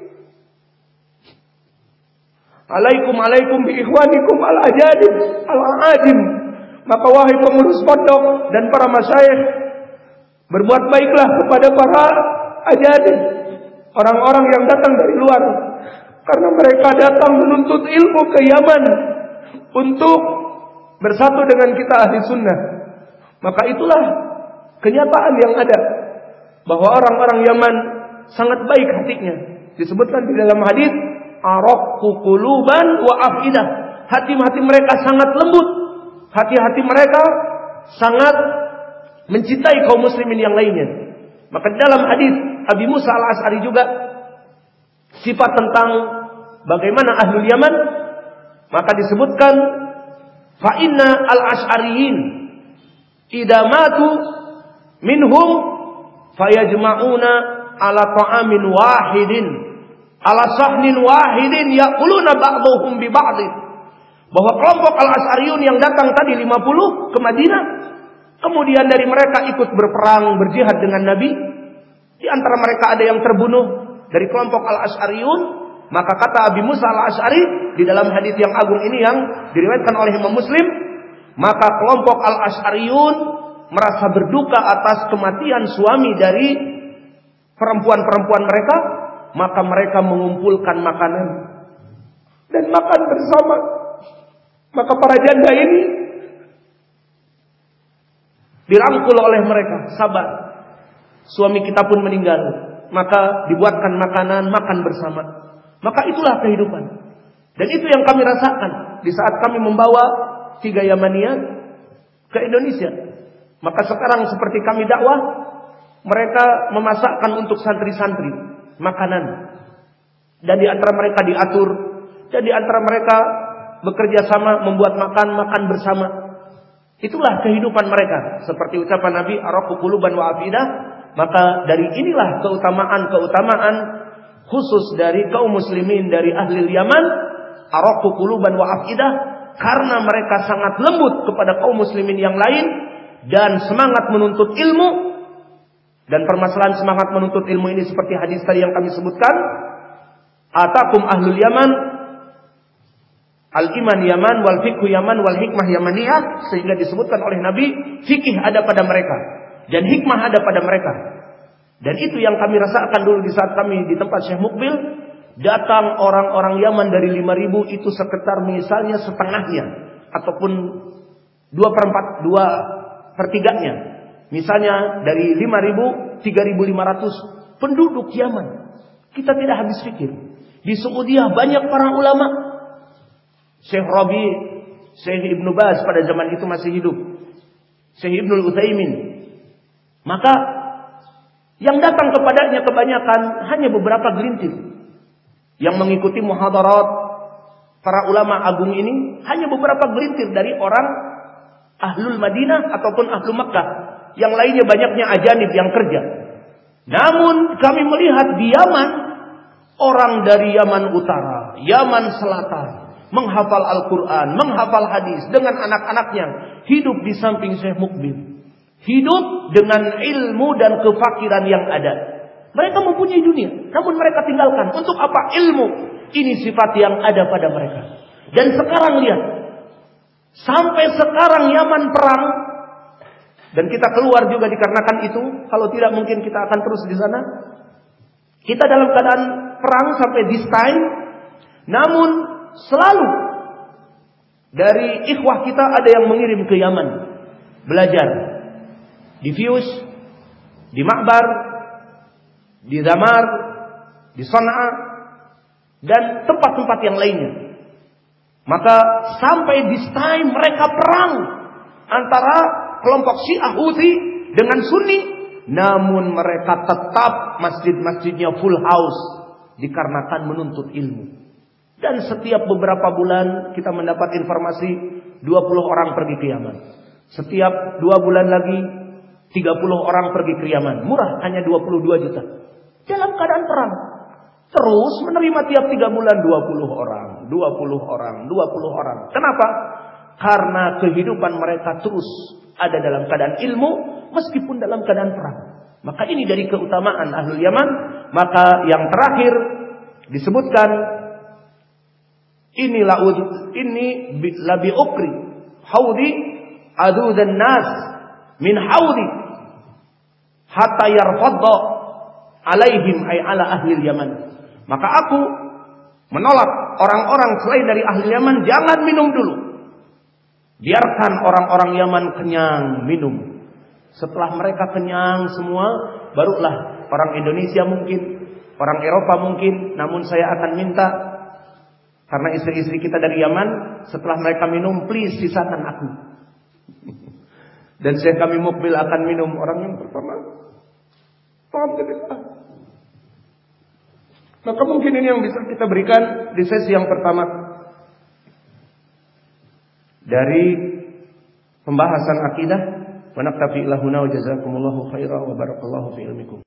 alaikum alaikum bi ikhwanikum al ajadib al aadim. Maka wahai pengurus pondok dan para masyayikh, berbuat baiklah kepada para ajadib, orang-orang yang datang dari luar, karena mereka datang menuntut ilmu ke Yaman untuk bersatu dengan kita ahli sunnah. Maka itulah kenyataan yang ada, bahwa orang-orang Yaman sangat baik hatinya. Disebutkan di dalam hadis, araqu quluban wa afidah. Hati-hati mereka sangat lembut, hati-hati mereka sangat mencintai kaum muslimin yang lainnya. Maka dalam hadis Abi Musa al-Asy'ari juga sifat tentang bagaimana ahlul Yaman, maka disebutkan fa inna al-asy'ariyin idza matu minhum fayajma'una ala ta'amin wahidin ala sahnin wahidin yaquluna ba'dhum bi ba'd. Bahwa kelompok al-asy'ariyun yang datang tadi lima puluh ke Madinah, kemudian dari mereka ikut berperang berjihad dengan Nabi, di antara mereka ada yang terbunuh dari kelompok al-asy'ariyun. Maka kata Abi Musa al-Asy'ari di dalam hadis yang agung ini yang diriwayatkan oleh Imam Muslim, maka kelompok al-asy'ariyun merasa berduka atas kematian suami dari perempuan-perempuan mereka, maka mereka mengumpulkan makanan dan makan bersama. Maka para janda ini dirangkul oleh mereka, sabar, suami kita pun meninggal, maka dibuatkan makanan, makan bersama. Maka itulah kehidupan. Dan itu yang kami rasakan di saat kami membawa tiga Yamaniyah ke Indonesia. Maka sekarang seperti kami dakwah, mereka memasakkan untuk santri-santri makanan, dan di antara mereka diatur, dan di antara mereka bekerja sama membuat makan-makan bersama. Itulah kehidupan mereka. Seperti ucapan Nabi, araqu quluban wa afidah. Maka dari inilah keutamaan-keutamaan khusus dari kaum muslimin dari ahli Yaman, araqu quluban wa afidah, karena mereka sangat lembut kepada kaum muslimin yang lain dan semangat menuntut ilmu. Dan permasalahan semangat menuntut ilmu ini seperti hadis tadi yang kami sebutkan, atakum ahlul Yaman al-iman Yaman wal fiqhu Yaman wal hikmah Yamaniyah, sehingga disebutkan oleh Nabi, fikih ada pada mereka dan hikmah ada pada mereka. Dan itu yang kami rasakan dulu di saat kami di tempat Syekh Mukbil. Datang orang-orang Yaman dari lima ribu, itu sekitar misalnya setengahnya ataupun dua per empat, dua per tiganya. Misalnya dari lima ribu, tiga ribu lima ratus penduduk Yaman. Kita tidak habis pikir. Di Saudiah banyak para ulama. Syekh Rabi, Syekh Ibnu Baz pada zaman itu masih hidup, Syekh Ibnu Utsaimin. Maka yang datang kepadanya kebanyakan hanya beberapa gelintir. Yang mengikuti muhadarat para ulama agung ini hanya beberapa gelintir dari orang ahlul Madinah ataupun ahlul Makkah. Yang lainnya banyaknya ajanib yang kerja. Namun kami melihat di Yaman, orang dari Yaman Utara, Yaman Selatan, menghafal Al-Quran, menghafal hadis dengan anak-anaknya, hidup di samping Syekh Mukbil, hidup dengan ilmu dan kefakiran yang ada. Mereka mempunyai dunia, namun mereka tinggalkan. Untuk apa? Ilmu. Ini sifat yang ada pada mereka. Dan sekarang lihat, sampai sekarang Yaman perang, dan kita keluar juga dikarenakan itu. Kalau tidak mungkin kita akan terus di sana. Kita dalam keadaan perang sampai this time. Namun selalu dari ikhwah kita ada yang mengirim ke Yaman belajar di Fius, di Ma'bar, di Damar, di Sana'a, dan tempat-tempat yang lainnya. Maka sampai this time mereka perang antara kelompok Syiah Houthi dengan Sunni, namun mereka tetap masjid-masjidnya full house dikarenakan menuntut ilmu. Dan setiap beberapa bulan kita mendapat informasi dua puluh orang pergi ke Yaman. Setiap dua bulan lagi tiga puluh orang pergi ke Yaman. Murah, hanya dua puluh dua juta. Dalam keadaan perang. Terus menerima tiap tiga bulan dua puluh orang, dua puluh orang, dua puluh orang. Kenapa? Karena kehidupan mereka terus ada dalam keadaan ilmu meskipun dalam keadaan perang. Maka ini dari keutamaan Ahlul Yaman. Maka yang terakhir disebutkan ini laud ini labi ukri haudi adudan nas min haudi hatta yarfadda alaihim ay ala ahli Yaman. Maka aku menolak orang-orang selain dari ahli Yaman, jangan minum dulu. Biarkan orang-orang Yaman kenyang minum. Setelah mereka kenyang semua, barulah orang Indonesia mungkin, orang Eropa mungkin. Namun saya akan minta, karena istri-istri kita dari Yaman, setelah mereka minum, please sisakan aku. Dan saya kami mukbil akan minum. Orang yang pertama, alhamdulillah. Maka mungkin ini yang bisa kita berikan di sesi yang pertama dari pembahasan akidah. Wa naktafi ila huna wa jazakumullahu khairan wa barakallahu fi ilmikum.